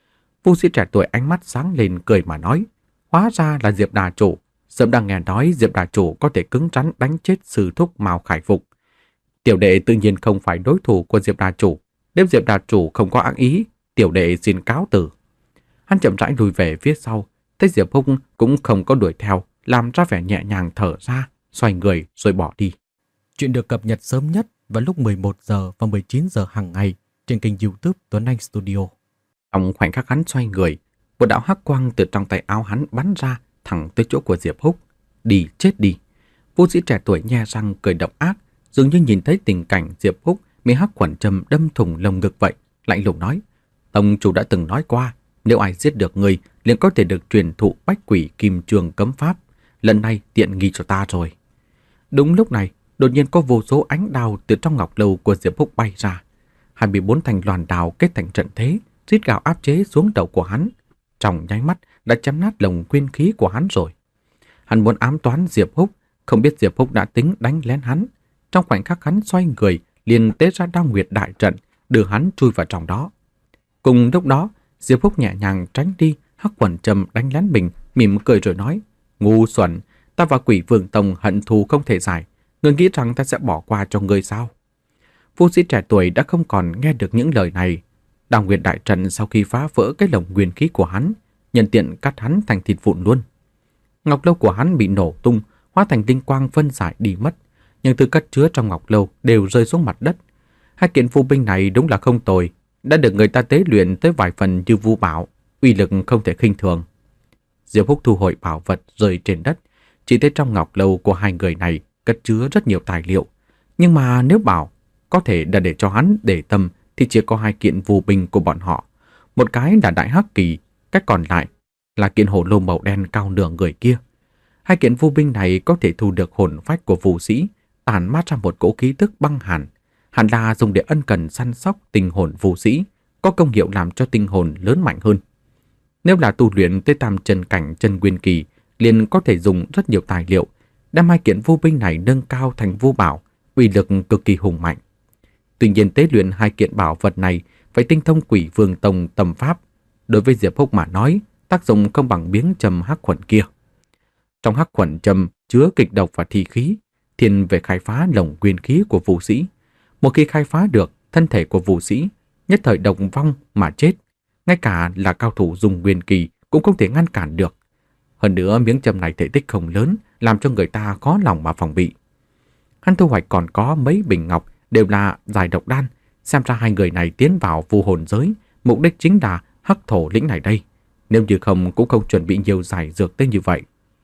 Vu sĩ trẻ tuổi ánh mắt sáng lên cười mà nói: hóa ra là Diệp đà chủ, sớm đang nghe nói Diệp đà chủ có thể cứng rắn đánh chết sư thúc Mao Khải Phục. Tiểu đệ tự nhiên không phải đối thủ của Diệp đà chủ, nếu Diệp đà chủ không có ác ý, tiểu đệ xin cáo từ. Hắn chậm rãi lùi về phía sau, thấy Diệp Húc cũng không có đuổi theo, làm ra vẻ nhẹ nhàng thở ra, xoay người rồi bỏ đi. Chuyện được cập nhật sớm nhất vào lúc mười một giờ và mười chín giờ hàng ngày trên kênh YouTube Tuấn Anh Studio. Trong khoảnh khắc hắn xoay người, một đạo hắc quang từ trong tay áo hắn bắn ra thẳng tới chỗ của Diệp Húc. Đi chết đi! Vũ sĩ trẻ tuổi nhe răng cười độc ác, dường như nhìn thấy tình cảnh Diệp Húc bị hắc khuẩn châm đâm thủng lồng ngực vậy, lạnh lùng nói: tông chủ đã từng nói qua, nếu ai giết được người liền có thể được truyền thụ bách quỷ kim trường cấm pháp. Lần này tiện nghi cho ta rồi. Đúng lúc này, đột nhiên có vô số ánh đao từ trong ngọc lâu của Diệp Húc bay ra. hai mươi bốn thanh loan đao kết thành trận thế, rít gào áp chế xuống đầu của hắn. Trong nháy mắt đã chém nát lồng nguyên khí của hắn rồi. Hắn muốn ám toán Diệp Húc, không biết Diệp Húc đã tính đánh lén hắn. Trong khoảnh khắc hắn xoay người, liền tế ra đao nguyệt đại trận, đưa hắn chui vào trong đó. Cùng lúc đó, Diệp Húc nhẹ nhàng tránh đi hắc quần trầm đánh lén mình, mỉm cười rồi nói: ngu xuẩn, ta và Quỷ Vương Tông hận thù không thể giải, ngươi nghĩ rằng ta sẽ bỏ qua cho ngươi sao? Phu sĩ trẻ tuổi đã không còn nghe được những lời này. Đào Nguyệt đại trận sau khi phá vỡ cái lồng nguyên khí của hắn, nhân tiện cắt hắn thành thịt vụn luôn. Ngọc lâu của hắn bị nổ tung, hóa thành tinh quang phân giải đi mất, nhưng thứ cất chứa trong ngọc lâu đều rơi xuống mặt đất. Hai kiện phù binh này đúng là không tồi, đã được người ta tế luyện tới vài phần như vu bảo, uy lực không thể khinh thường. Diệp Húc thu hồi bảo vật rơi trên đất, chỉ thấy trong ngọc lâu của hai người này cất chứa rất nhiều tài liệu, nhưng mà nếu bảo có thể đã để cho hắn để tâm thì chỉ có hai kiện phù binh của bọn họ, một cái là đại hắc kỳ, cách còn lại là kiện hổ lô màu đen cao nửa người kia. Hai kiện phù binh này có thể thu được hồn phách của phù sĩ, tản mát ra một cỗ khí tức băng hàn, hẳn là dùng để ân cần săn sóc tinh hồn phù sĩ, có công hiệu làm cho tinh hồn lớn mạnh hơn. Nếu là tu luyện tới tam chân cảnh chân nguyên kỳ, liền có thể dùng rất nhiều tài liệu, đem hai kiện vô binh này nâng cao thành vô bảo, uy lực cực kỳ hùng mạnh. Tuy nhiên tế luyện hai kiện bảo vật này phải tinh thông Quỷ Vương Tông tâm pháp, đối với Diệp Húc mà nói, tác dụng không bằng miếng châm hắc khuẩn kia. Trong hắc khuẩn châm chứa kịch độc và thi khí, thiên về khai phá lồng nguyên khí của vũ sĩ. Một khi khai phá được, thân thể của vũ sĩ nhất thời độc vong mà chết, ngay cả là cao thủ dùng nguyên kỳ cũng không thể ngăn cản được. Hơn nữa miếng châm này thể tích không lớn, làm cho người ta khó lòng mà phòng bị. Hắn thu hoạch còn có mấy bình ngọc đều là giải độc đan, xem ra hai người này tiến vào vu hồn giới, mục đích chính là hắc thổ lĩnh này đây. Nếu như không cũng không chuẩn bị nhiều giải dược tới như vậy.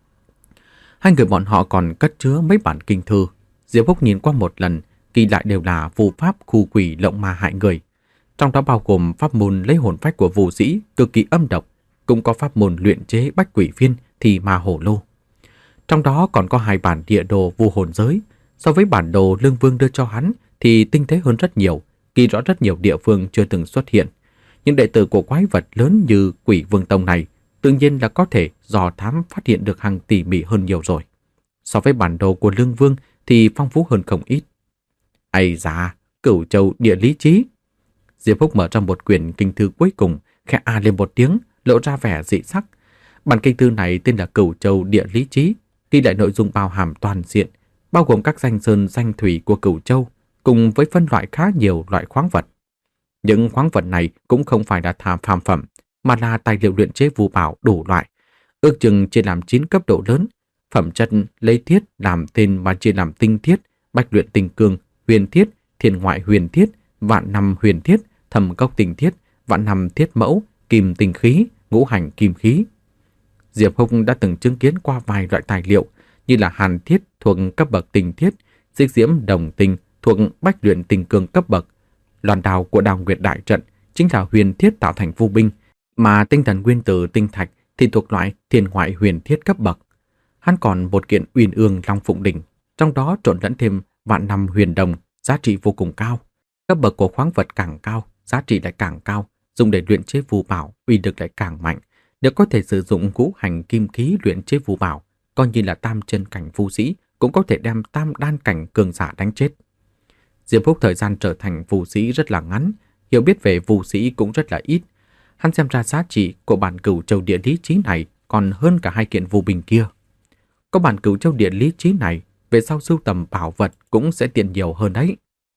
Hai người bọn họ còn cất chứa mấy bản kinh thư. Diệp Húc nhìn qua một lần, ghi lại đều là phù pháp khu quỷ lộng ma hại người. Trong đó bao gồm pháp môn lấy hồn phách của vũ sĩ cực kỳ âm độc, cũng có pháp môn luyện chế bách quỷ phiên thì ma hổ lô. Trong đó còn có hai bản địa đồ vu hồn giới, so với bản đồ Lương Vương đưa cho hắn thì tinh tế hơn rất nhiều, ghi rõ rất nhiều địa phương chưa từng xuất hiện. Những đệ tử của quái vật lớn như Quỷ Vương Tông này tự nhiên là có thể dò thám phát hiện được hàng tỉ mỉ hơn nhiều rồi. So với bản đồ của Lương Vương thì phong phú hơn không ít. Ây da, Cửu Châu địa lý chí. Diệp Húc mở ra một quyển kinh thư cuối cùng, khẽ a lên một tiếng, lộ ra vẻ dị sắc. Bản kinh thư này tên là Cửu Châu địa lý chí, ghi lại nội dung bao hàm toàn diện, bao gồm các danh sơn danh thủy của Cửu Châu, cùng với phân loại khá nhiều loại khoáng vật. Những khoáng vật này cũng không phải là thảm phàm phẩm, mà là tài liệu luyện chế phù bảo đủ loại, ước chừng chia làm chín cấp độ lớn. Phẩm chất lấy thiết làm tên mà chia làm tinh thiết, bách luyện tinh cương, huyền thiết, thiên ngoại huyền thiết, vạn năm huyền thiết, thầm cốc tinh thiết, vạn năm thiết mẫu, kim tinh khí, ngũ hành kim khí. Diệp Húc đã từng chứng kiến qua vài loại tài liệu như là hàn thiết thuộc cấp bậc tinh thiết, xích diễm đồng tinh thuộc bách luyện tinh cương cấp bậc. Loan đào của Đào Nguyệt đại trận chính là huyền thiết tạo thành phù binh, mà tinh thần nguyên tử tinh thạch thì thuộc loại thiên ngoại huyền thiết cấp bậc. Hắn còn một kiện Uyên Ương Long Phụng Đỉnh, trong đó trộn lẫn thêm vạn năm huyền đồng, giá trị vô cùng cao. Cấp bậc của khoáng vật càng cao, giá trị lại càng cao, dùng để luyện chế phù bảo, uy lực lại càng mạnh. Nếu có thể sử dụng ngũ hành kim khí luyện chế phù bảo, coi như là tam chân cảnh phù sĩ cũng có thể đem tam đan cảnh cường giả đánh chết. Diệp Húc thời gian trở thành phù sĩ rất là ngắn, hiểu biết về phù sĩ cũng rất là ít. Hắn xem ra giá trị của bản Cửu Châu Địa Lý Chí này còn hơn cả hai kiện phù bình kia. Có bản Cửu Châu Địa Lý Chí này, về sau sưu tầm bảo vật cũng sẽ tiện nhiều hơn đấy.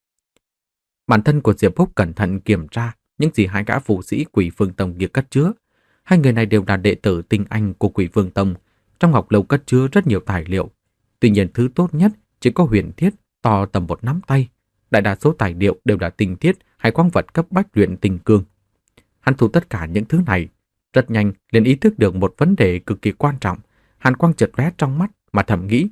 Bản thân của Diệp Húc cẩn thận kiểm tra những gì hai gã phù sĩ Quỷ Vương Tông kia cất chứa. Hai người này đều là đệ tử tinh anh của Quỷ Vương Tông. Trong ngọc lâu cất chứa rất nhiều tài liệu. Tuy nhiên thứ tốt nhất chỉ có huyền thiết to tầm một nắm tay. Đại đa số tài liệu đều là tinh thiết hay khoáng vật cấp bách luyện tinh cương. Hắn thu tất cả những thứ này, rất nhanh liền ý thức được một vấn đề cực kỳ quan trọng. Hàn quang chợt lóe trong mắt mà thầm nghĩ.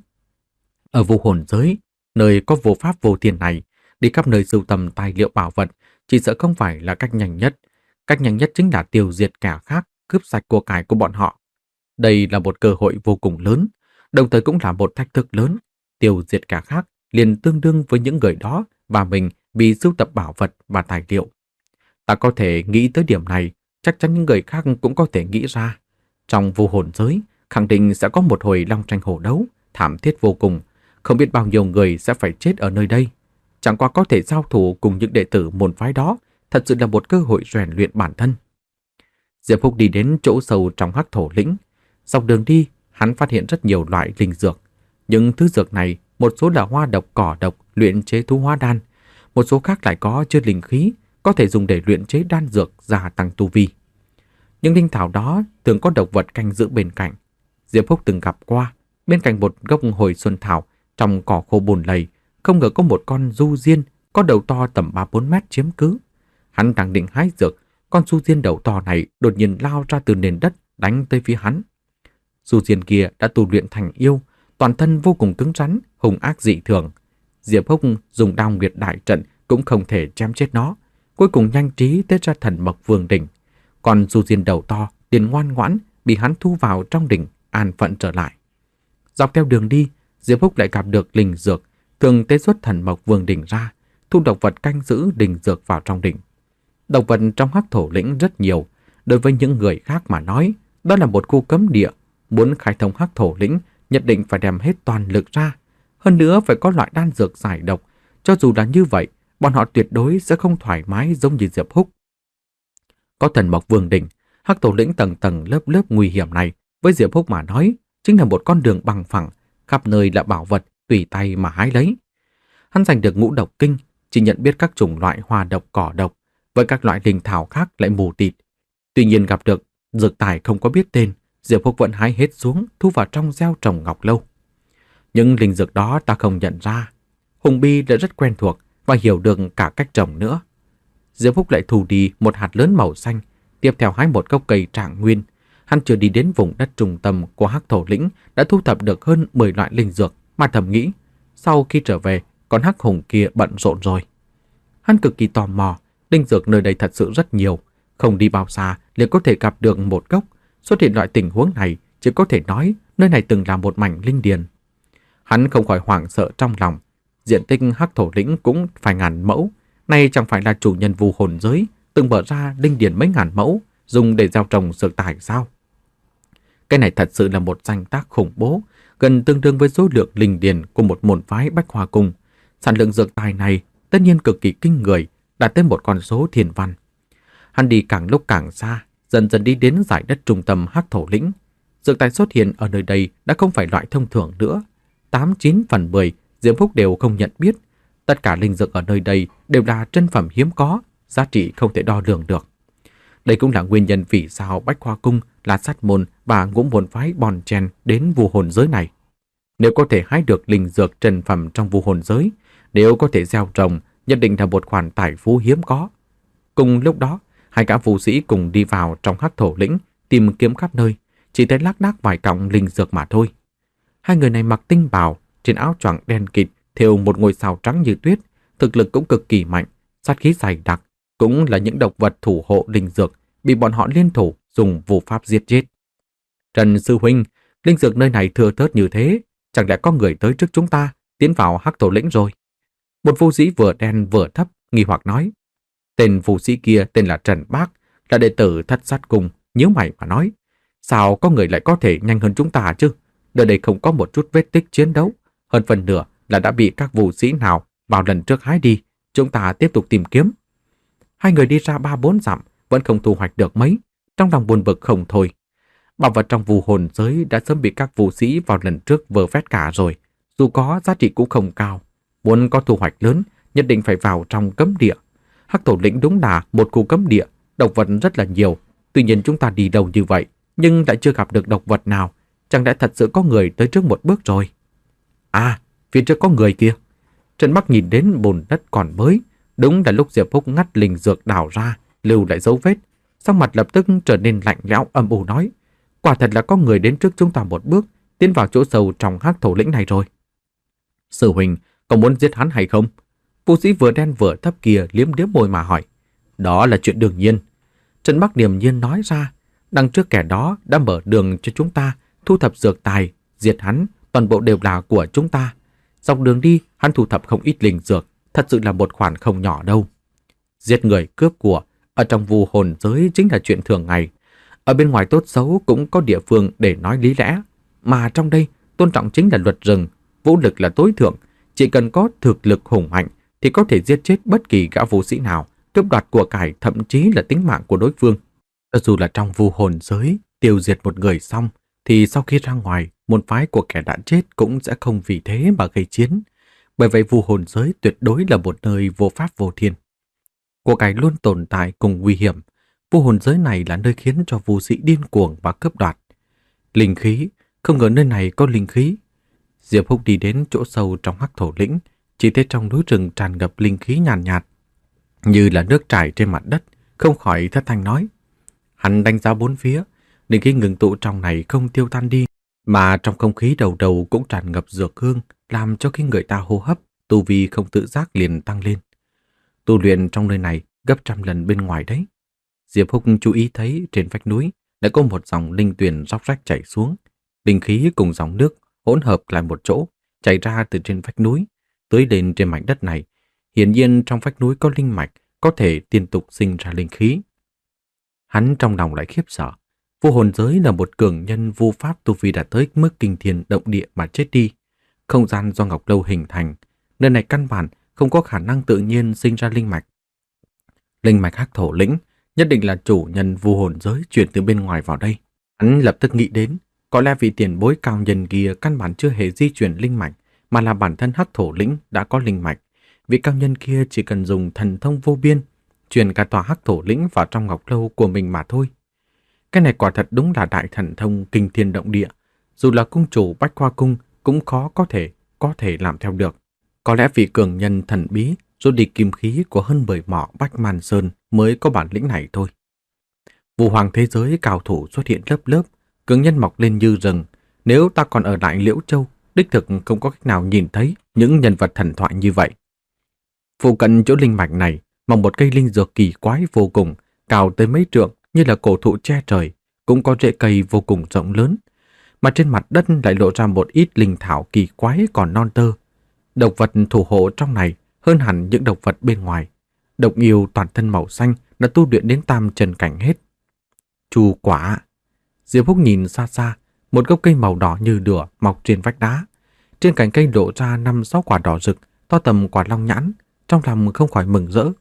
Ở vô hồn giới, nơi có vô pháp vô thiên này, đi khắp nơi sưu tầm tài liệu bảo vật, chỉ sợ không phải là cách nhanh nhất. Cách nhanh nhất chính là tiêu diệt kẻ khác, cướp sạch của cải của bọn họ. Đây là một cơ hội vô cùng lớn, đồng thời cũng là một thách thức lớn. Tiêu diệt kẻ khác liền tương đương với những người đó và mình bị sưu tập bảo vật và tài liệu. Ta có thể nghĩ tới điểm này, chắc chắn những người khác cũng có thể nghĩ ra. Trong vô hồn giới, khẳng định sẽ có một hồi long tranh hổ đấu, thảm thiết vô cùng. Không biết bao nhiêu người sẽ phải chết ở nơi đây. Chẳng qua có thể giao thủ cùng những đệ tử môn phái đó, thật sự là một cơ hội rèn luyện bản thân. Diệp Húc đi đến chỗ sâu trong Hắc Thổ Lĩnh. Dọc đường đi, hắn phát hiện rất nhiều loại linh dược. Những thứ dược này, một số là hoa độc, cỏ độc, luyện chế thú hóa đan. Một số khác lại có chứa linh khí, có thể dùng để luyện chế đan dược gia tăng tu vi. Những linh thảo đó thường có độc vật canh giữ bên cạnh. Diệp Húc từng gặp qua, bên cạnh một gốc hồi xuân thảo, trong cỏ khô bùn lầy, không ngờ có một con du diên có đầu to tầm ba bốn mét chiếm cứ. Hắn đang định hái dược, con du diên đầu to này đột nhiên lao ra từ nền đất đánh tới phía hắn. Du diên kia đã tu luyện thành yêu, toàn thân vô cùng cứng rắn, hung ác dị thường. Diệp Húc dùng đao nguyệt đại trận cũng không thể chém chết nó. Cuối cùng nhanh trí tới ra thần mộc vương đỉnh. Còn du diên đầu to liền ngoan ngoãn bị hắn thu vào trong đỉnh, an phận trở lại. Dọc theo đường đi, Diệp Húc lại gặp được linh dược, thường tế xuất thần mộc vương đỉnh ra, thu độc vật canh giữ linh dược vào trong đỉnh. Độc vật trong Hắc Thổ Lĩnh rất nhiều, đối với những người khác mà nói, đó là một khu cấm địa. Muốn khai thông Hắc Thổ Lĩnh, nhất định phải đem hết toàn lực ra. Hơn nữa phải có loại đan dược giải độc. Cho dù là như vậy, bọn họ tuyệt đối sẽ không thoải mái giống như Diệp Húc. Có thần mộc vương đỉnh, Hắc Thổ Lĩnh tầng tầng lớp lớp nguy hiểm này, với Diệp Húc mà nói, chính là một con đường bằng phẳng, khắp nơi là bảo vật, tùy tay mà hái lấy. Hắn giành được ngũ độc kinh, chỉ nhận biết các chủng loại hoa độc, cỏ độc, với các loại linh thảo khác lại mù tịt. Tuy nhiên gặp được dược tài không có biết tên, Diệp Húc vẫn hái hết xuống, thu vào trong gieo trồng ngọc lâu. Những linh dược đó ta không nhận ra. Hùng Bi đã rất quen thuộc và hiểu được cả cách trồng nữa. Diệp Húc lại thu đi một hạt lớn màu xanh, tiếp theo hái một gốc cây trạng nguyên. Hắn chưa đi đến vùng đất trung tâm của Hắc Thổ Lĩnh đã thu thập được hơn mười loại linh dược, mà thầm nghĩ, sau khi trở về, con hắc hùng kia bận rộn rồi. Hắn cực kỳ tò mò, linh dược nơi đây thật sự rất nhiều, không đi bao xa liền có thể gặp được một gốc. Xuất hiện loại tình huống này, chỉ có thể nói nơi này từng là một mảnh linh điền. Hắn không khỏi hoảng sợ trong lòng. Diện tích Hắc Thổ Lĩnh cũng phải ngàn mẫu, nay chẳng phải là chủ nhân vu hồn giới từng mở ra linh điền mấy ngàn mẫu dùng để gieo trồng dược tài sao? Cái này thật sự là một danh tác khủng bố, gần tương đương với số lượng linh điền của một môn phái Bách Hoa Cung. Sản lượng dược tài này tất nhiên cực kỳ kinh người, đạt tới một con số thiên văn. Hắn đi càng lúc càng xa, dần dần đi đến dải đất trung tâm Hắc Thổ Lĩnh. Dược tài xuất hiện ở nơi đây đã không phải loại thông thường nữa. Tám chín phần mười Diệp Húc đều không nhận biết. Tất cả linh dược ở nơi đây đều là chân phẩm hiếm có, giá trị không thể đo lường được. Đây cũng là nguyên nhân vì sao Bách Hoa Cung, là sát môn và ngũ môn phái bon chen đến vu hồn giới này. Nếu có thể hái được linh dược chân phẩm trong vu hồn giới, nếu có thể gieo trồng, nhất định là một khoản tài phú hiếm có. Cùng lúc đó, hai gã phù sĩ cùng đi vào trong Hắc Thổ Lĩnh, tìm kiếm khắp nơi, chỉ thấy lác đác vài cọng linh dược mà thôi. Hai người này mặc tinh bào, trên áo choàng đen kịt thêu một ngôi sao trắng như tuyết, thực lực cũng cực kỳ mạnh, sát khí dày đặc, cũng là những độc vật thủ hộ linh dược bị bọn họ liên thủ dùng vô pháp giết chết. Trần sư huynh, linh dược nơi này thưa thớt như thế, chẳng lẽ có người tới trước chúng ta tiến vào Hắc Thổ Lĩnh rồi? Một phù sĩ vừa đen vừa thấp nghi hoặc nói. Tên phù sĩ kia tên là Trần Bác, là đệ tử Thất Sát Cung, nhíu mày mà nói. Sao có người lại có thể nhanh hơn chúng ta chứ? Nơi đây không có một chút vết tích chiến đấu. Hơn phần nửa là đã bị các vũ sĩ nào vào lần trước hái đi. Chúng ta tiếp tục tìm kiếm. Hai người đi ra ba bốn dặm, vẫn không thu hoạch được mấy. Trong lòng buồn bực không thôi. Bảo vật trong vu hồn giới đã sớm bị các vũ sĩ vào lần trước vơ vét cả rồi. Dù có, giá trị cũng không cao. Muốn có thu hoạch lớn, nhất định phải vào trong cấm địa. Hắc Thổ Lĩnh đúng là một khu cấm địa, độc vật rất là nhiều. Tuy nhiên chúng ta đi đâu như vậy, nhưng lại chưa gặp được độc vật nào. Chẳng lẽ thật sự có người tới trước một bước rồi? À, phía trước có người kia. Trần Bắc nhìn đến bùn đất còn mới. Đúng là lúc Diệp Húc ngắt linh dược đào ra, lưu lại dấu vết. Sắc mặt lập tức trở nên lạnh lẽo âm u nói. Quả thật là có người đến trước chúng ta một bước, tiến vào chỗ sâu trong Hắc Thổ Lĩnh này rồi. Sư huynh, có muốn giết hắn hay không? Vũ sĩ vừa đen vừa thấp kia liếm liếm môi mà hỏi. Đó là chuyện đương nhiên. Trần Bắc điềm nhiên nói ra. Đằng trước kẻ đó đã mở đường cho chúng ta thu thập dược tài, diệt hắn, toàn bộ đều là của chúng ta. Dọc đường đi, hắn thu thập không ít linh dược, thật sự là một khoản không nhỏ đâu. Giết người cướp của, ở trong vu hồn giới chính là chuyện thường ngày. Ở bên ngoài tốt xấu cũng có địa phương để nói lý lẽ. Mà trong đây, tôn trọng chính là luật rừng, vũ lực là tối thượng. Chỉ cần có thực lực hùng mạnh thì có thể giết chết bất kỳ gã vũ sĩ nào, cướp đoạt của cải, thậm chí là tính mạng của đối phương. Cho dù là trong vu hồn giới, tiêu diệt một người xong, thì sau khi ra ngoài, môn phái của kẻ đã chết cũng sẽ không vì thế mà gây chiến. Bởi vậy vu hồn giới tuyệt đối là một nơi vô pháp vô thiên. Của cải luôn tồn tại cùng nguy hiểm. Vu hồn giới này là nơi khiến cho vũ sĩ điên cuồng và cướp đoạt. Linh khí, không ngờ nơi này có linh khí. Diệp Húc đi đến chỗ sâu trong Hắc Thổ Lĩnh, chỉ thấy trong núi rừng tràn ngập linh khí nhàn nhạt, nhạt, như là nước chảy trên mặt đất, không khỏi thất thanh nói. Hắn đánh giá bốn phía, linh khí ngừng tụ trong này không tiêu tan đi, mà trong không khí đầu đầu cũng tràn ngập dược hương, làm cho khi người ta hô hấp, tu vi không tự giác liền tăng lên. Tu luyện trong nơi này gấp trăm lần bên ngoài đấy. Diệp Húc chú ý thấy trên vách núi đã có một dòng linh tuyền róc rách chảy xuống, linh khí cùng dòng nước hỗn hợp lại một chỗ, chảy ra từ trên vách núi, tưới lên trên mảnh đất này. Hiển nhiên trong vách núi có linh mạch, có thể liên tục sinh ra linh khí. Hắn trong lòng lại khiếp sợ. Vu hồn giới là một cường nhân vu pháp tu vi đã tới mức kinh thiên động địa mà chết đi. Không gian do ngọc lâu hình thành, nơi này căn bản không có khả năng tự nhiên sinh ra linh mạch. Linh mạch Hắc Thổ Lĩnh nhất định là chủ nhân vu hồn giới chuyển từ bên ngoài vào đây. Hắn lập tức nghĩ đến, có lẽ vị tiền bối cao nhân kia căn bản chưa hề di chuyển linh mạch, mà là bản thân Hắc Thổ Lĩnh đã có linh mạch. Vị cao nhân kia chỉ cần dùng thần thông vô biên, truyền cả tòa Hắc Thổ Lĩnh vào trong ngọc lâu của mình mà thôi. Cái này quả thật đúng là đại thần thông kinh thiên động địa, dù là cung chủ Bách Khoa Cung cũng khó có thể có thể làm theo được. Có lẽ vị cường nhân thần bí rút đi kim khí của hơn mười mỏ Bách Man Sơn mới có bản lĩnh này thôi. Vũ hoàng thế giới cao thủ xuất hiện lớp lớp, cường nhân mọc lên như rừng. Nếu ta còn ở lại Liễu Châu, đích thực không có cách nào nhìn thấy những nhân vật thần thoại như vậy. Phụ cận chỗ linh mạch này mọc một cây linh dược kỳ quái vô cùng, cao tới mấy trượng như là cổ thụ che trời, cũng có rễ cây vô cùng rộng lớn. Mà trên mặt đất lại lộ ra một ít linh thảo kỳ quái còn non tơ. Độc vật thủ hộ trong này hơn hẳn những độc vật bên ngoài. Độc yêu toàn thân màu xanh đã tu luyện đến tam trần cảnh hết. Chu quả. Diệp Húc nhìn xa xa, một gốc cây màu đỏ như lửa mọc trên vách đá. Trên cành cây lộ ra năm sáu quả đỏ rực, to tầm quả long nhãn, trong lòng không khỏi mừng rỡ.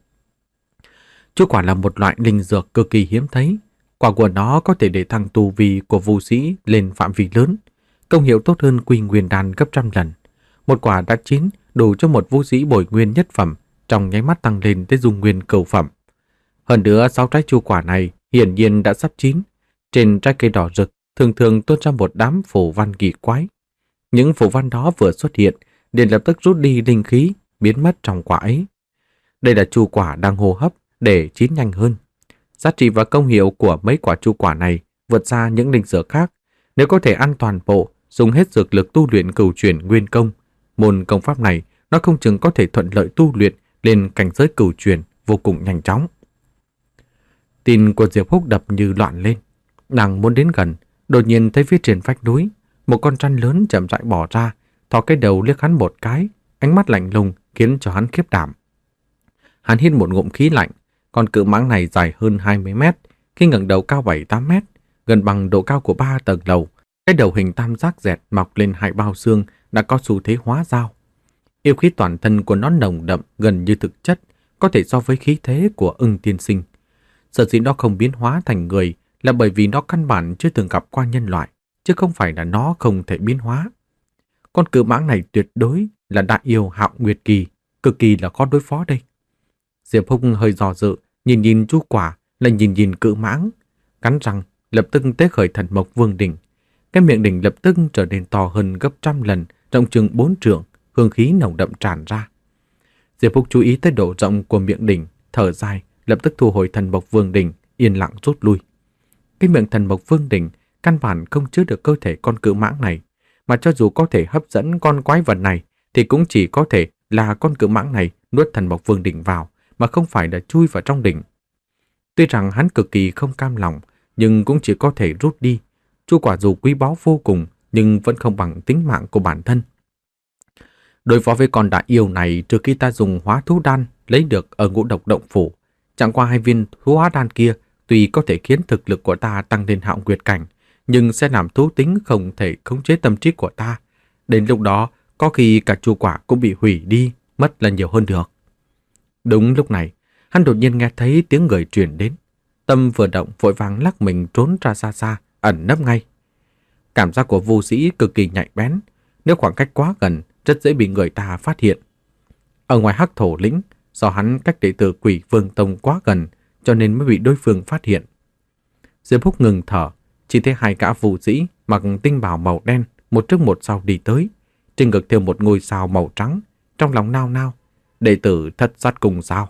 Chu quả là một loại linh dược cực kỳ hiếm thấy. Quả của nó có thể để thăng tu vi của vũ sĩ lên phạm vi lớn, công hiệu tốt hơn Quy Nguyên đan gấp trăm lần. Một quả đã chín đủ cho một vũ sĩ bồi nguyên nhất phẩm, trong nháy mắt tăng lên tới dung nguyên cửu phẩm. Hơn nữa, sáu trái chu quả này hiển nhiên đã sắp chín. Trên trái cây đỏ rực thường thường tuôn ra một đám phù văn kỳ quái. Những phù văn đó vừa xuất hiện, liền lập tức rút đi linh khí, biến mất trong quả ấy. Đây là chu quả đang hô hấp để chín nhanh hơn. Giá trị và công hiệu của mấy quả chu quả này vượt xa những linh dược khác. Nếu có thể ăn toàn bộ, dùng hết dược lực tu luyện cửu chuyển nguyên công, môn công pháp này nó không chừng có thể thuận lợi tu luyện lên cảnh giới cửu chuyển vô cùng nhanh chóng. Tin của Diệp Húc đập như loạn lên. Nàng muốn đến gần, đột nhiên thấy phía trên vách núi, một con trăn lớn chậm rãi bò ra, thò cái đầu liếc hắn một cái, ánh mắt lạnh lùng khiến cho hắn khiếp đảm. Hắn hít một ngụm khí lạnh, con cự mãng này dài hơn hai mươi mét, khi ngẩng đầu cao bảy tám mét, gần bằng độ cao của ba tầng lầu. Cái đầu hình tam giác dẹt mọc lên hai bao xương đã có xu thế hóa dao. Yêu khí toàn thân của nó nồng đậm gần như thực chất, có thể so với khí thế của Ưng tiên sinh. Sở dĩ nó không biến hóa thành người là bởi vì nó căn bản chưa từng gặp qua nhân loại, chứ không phải là nó không thể biến hóa. Con cự mãng này tuyệt đối là đại yêu Hạo Nguyệt Kỳ, cực kỳ là khó đối phó đây. Diệp Húc hơi dò dự, nhìn nhìn Chu Quả, lại nhìn nhìn cự mãng, cắn răng, lập tức tế khởi thần mộc vương đỉnh. Cái miệng đỉnh lập tức trở nên to hơn gấp trăm lần, rộng chừng bốn trượng, hương khí nồng đậm tràn ra. Diệp Húc chú ý tới độ rộng của miệng đỉnh, thở dài, lập tức thu hồi thần mộc vương đỉnh, yên lặng rút lui. Cái miệng thần mộc vương đỉnh căn bản không chứa được cơ thể con cự mãng này, mà cho dù có thể hấp dẫn con quái vật này, thì cũng chỉ có thể là con cự mãng này nuốt thần mộc vương đỉnh vào, mà không phải là chui vào trong đỉnh. Tuy rằng hắn cực kỳ không cam lòng, nhưng cũng chỉ có thể rút đi. Chu Quả dù quý báu vô cùng, nhưng vẫn không bằng tính mạng của bản thân. Đối phó với con đại yêu này, trừ khi ta dùng hóa thú đan lấy được ở Ngũ Độc Động Phủ, chẳng qua hai viên hóa đan kia tuy có thể khiến thực lực của ta tăng lên Hạo Nguyệt cảnh, nhưng sẽ làm thú tính không thể khống chế tâm trí của ta. Đến lúc đó, có khi cả Chu Quả cũng bị hủy đi, mất là nhiều hơn được. Đúng lúc này, hắn đột nhiên nghe thấy tiếng người truyền đến. Tâm vừa động vội vàng lắc mình trốn ra xa xa, ẩn nấp ngay. Cảm giác của vô sĩ cực kỳ nhạy bén, nếu khoảng cách quá gần, rất dễ bị người ta phát hiện. Ở ngoài Hắc Thổ lĩnh, do hắn cách đệ tử Quỷ Vương Tông quá gần, cho nên mới bị đối phương phát hiện. Diệp Húc ngừng thở, chỉ thấy hai gã vũ sĩ mặc tinh bào màu đen, một trước một sau đi tới, trên ngực thêu một ngôi sao màu trắng, trong lòng nao nao, đệ tử Thất Sát Cung sao?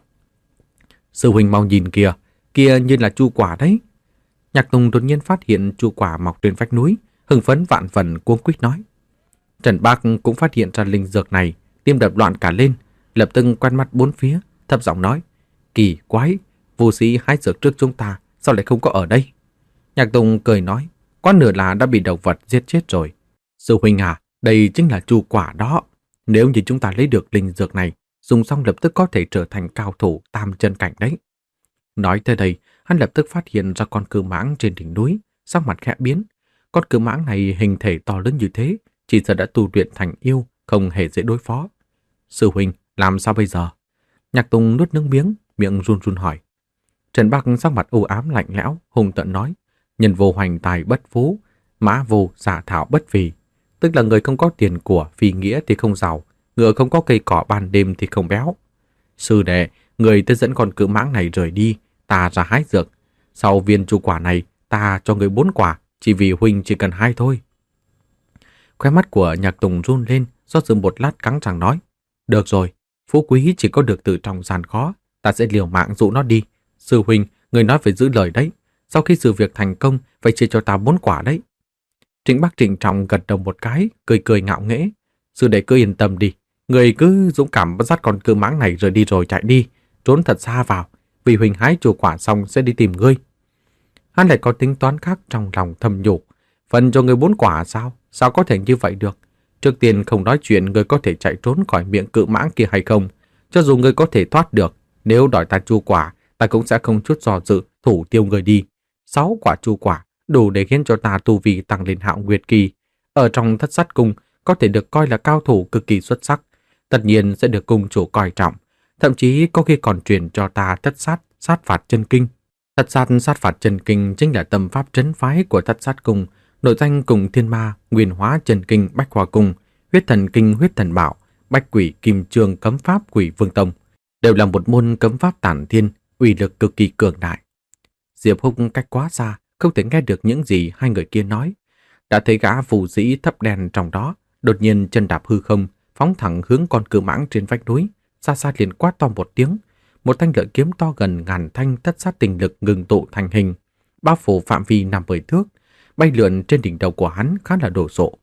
Sư huynh mau nhìn kìa, kia như là Chu Quả đấy. Nhạc Tùng đột nhiên phát hiện Chu Quả mọc trên vách núi, hưng phấn vạn phần cuống quýt nói. Trần Bác cũng phát hiện ra linh dược này, tim đập loạn cả lên, lập tức quan mắt bốn phía, thấp giọng nói: kỳ quái, vô sĩ hái dược trước chúng ta, sao lại không có ở đây? Nhạc Tùng cười nói: quá nửa là đã bị độc vật giết chết rồi. Sư huynh à, đây chính là Chu Quả đó. Nếu như chúng ta lấy được linh dược này, dùng xong lập tức có thể trở thành cao thủ tam chân cảnh đấy. Nói tới đây, hắn lập tức phát hiện ra con cự mãng trên đỉnh núi, sắc mặt khẽ biến. Con cự mãng này hình thể to lớn như thế, chỉ sợ đã tu luyện thành yêu, không hề dễ đối phó. Sư huynh, làm sao bây giờ? Nhạc Tùng nuốt nước miếng, miệng run run hỏi. Trần Bắc sắc mặt u ám lạnh lẽo, hung tợn nói: nhân vô hoành tài bất phú, mã vô giả thảo bất vì. Tức là người không có tiền của vì nghĩa thì không giàu, ngựa không có cây cỏ ban đêm thì không béo. Sư đệ, người tới dẫn con cự mãng này rời đi, ta ra hái dược. Sau viên Chu Quả này, ta cho người bốn quả, chỉ vì huynh chỉ cần hai thôi. Khóe mắt của Nhạc Tùng run lên, do dự một lát cắn răng nói: được rồi, phú quý chỉ có được từ trong gian khó, ta sẽ liều mạng dụ nó đi. Sư huynh, người nói phải giữ lời đấy. Sau khi sự việc thành công, phải chia cho ta bốn quả đấy. Trịnh Bắc trịnh trọng gật đầu một cái, cười cười ngạo nghễ. Sư đệ cứ yên tâm đi, người cứ dũng cảm bắt dắt con cự mãng này rời đi rồi chạy đi, trốn thật xa vào, vì huynh hái Chu Quả xong sẽ đi tìm ngươi. Hắn lại có tính toán khác trong lòng thầm nhủ. Phần cho người bốn quả sao? Sao có thể như vậy được? Trước tiên không nói chuyện người có thể chạy trốn khỏi miệng cự mãng kia hay không. Cho dù người có thể thoát được, nếu đòi ta Chu Quả, ta cũng sẽ không chút do dự thủ tiêu người đi. Sáu quả Chu Quả đủ để khiến cho ta tu vi tăng lên Hạo Nguyệt kỳ. Ở trong Thất Sát Cung có thể được coi là cao thủ cực kỳ xuất sắc, tất nhiên sẽ được cung chủ coi trọng, thậm chí có khi còn truyền cho ta Thất Sát Sát Phạt Chân Kinh. Thất Sát Sát Phạt Chân Kinh chính là tâm pháp trấn phái của Thất Sát Cung, nội danh cùng Thiên Ma, Nguyên Hóa Chân Kinh Bách Hoa Cung, Huyết Thần Kinh Huyết Thần Bảo, Bách Quỷ Kim Chương Cấm Pháp Quỷ Vương Tông, đều là một môn cấm pháp tản thiên, uy lực cực kỳ cường đại. Diệp Húc cách quá xa, không thể nghe được những gì hai người kia nói. Đã thấy gã phù sĩ thấp đèn trong đó, đột nhiên chân đạp hư không, phóng thẳng hướng con cự mãng trên vách núi, xa xa liền quát to một tiếng. Một thanh lợi kiếm to gần ngàn thanh thất sát tình lực ngừng tụ thành hình, bao phủ phạm vi năm mươi thước, bay lượn trên đỉnh đầu của hắn khá là đồ sộ.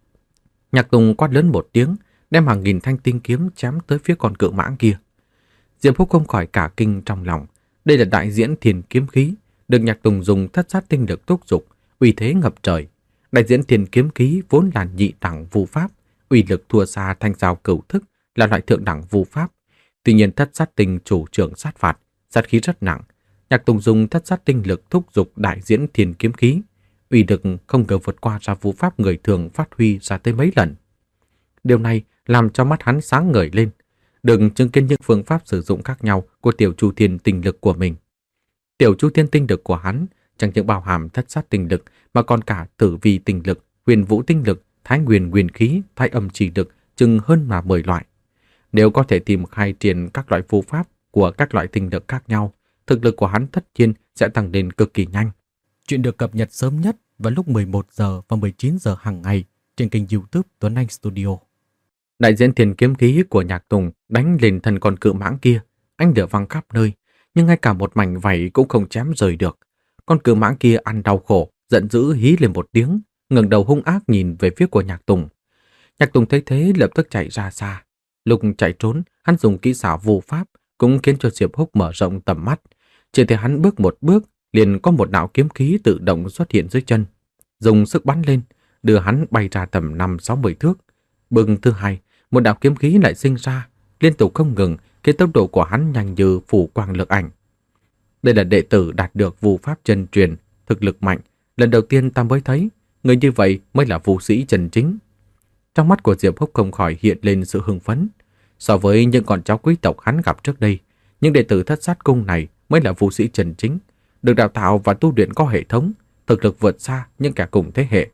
Nhạc Tùng quát lớn một tiếng, đem hàng nghìn thanh tinh kiếm chém tới phía con cự mãng kia. Diệp Húc không khỏi cả kinh trong lòng. Đây là đại diễn Thiên Kiếm Khí, được Nhạc Tùng dùng thất sát tinh lực thúc dục, uy thế ngập trời. Đại diễn Thiên Kiếm Khí vốn là nhị đẳng vu pháp, uy lực thua xa thanh giao cửu thức là loại thượng đẳng vu pháp. Tuy nhiên thất sát tinh chủ trưởng sát phạt, sát khí rất nặng. Nhạc Tùng dùng thất sát tinh lực thúc giục đại diễn thiên kiếm khí, uy lực không ngờ vượt qua ra vũ pháp người thường phát huy ra tới mấy lần. Điều này làm cho mắt hắn sáng ngời lên, đừng chứng kiến những phương pháp sử dụng khác nhau của tiểu Chu Thiên tinh lực của mình. Tiểu Chu Thiên tinh lực của hắn chẳng những bao hàm thất sát tinh lực mà còn cả tử vi tinh lực, huyền vũ tinh lực, thái nguyên nguyên khí, thái âm chỉ lực chừng hơn mà mười loại. Nếu có thể tìm khai triển các loại phù pháp của các loại tinh lực khác nhau, thực lực của hắn tất nhiên sẽ tăng lên cực kỳ nhanh. Chuyện được cập nhật sớm nhất vào lúc mười một giờ và mười chín giờ hàng ngày trên kênh YouTube Tuấn Anh Studio. Đại diễn thiên kiếm khí của Nhạc Tùng đánh lên thân con cự mãng kia, ánh lửa văng khắp nơi, nhưng ngay cả một mảnh vảy cũng không chém rời được. Con cự mãng kia ăn đau khổ, giận dữ hí lên một tiếng, ngẩng đầu hung ác nhìn về phía của Nhạc Tùng. Nhạc Tùng thấy thế lập tức chạy ra xa. Lúc chạy trốn, hắn dùng kỹ xảo vô pháp cũng khiến cho Diệp Húc mở rộng tầm mắt. Chỉ thấy hắn bước một bước, liền có một đạo kiếm khí tự động xuất hiện dưới chân, dùng sức bắn lên, đưa hắn bay ra tầm năm sáu mươi thước. Bước thứ hai, một đạo kiếm khí lại sinh ra, liên tục không ngừng, khiến tốc độ của hắn nhanh như phủ quang lực ảnh. Đây là đệ tử đạt được vu pháp chân truyền, thực lực mạnh, lần đầu tiên ta mới thấy, người như vậy mới là vũ sĩ chân chính. Trong mắt của Diệp Húc không khỏi hiện lên sự hưng phấn. So với những con cháu quý tộc hắn gặp trước đây, những đệ tử thất sát cung này mới là vũ sĩ chân chính, được đào tạo và tu luyện có hệ thống, thực lực vượt xa những kẻ cùng thế hệ.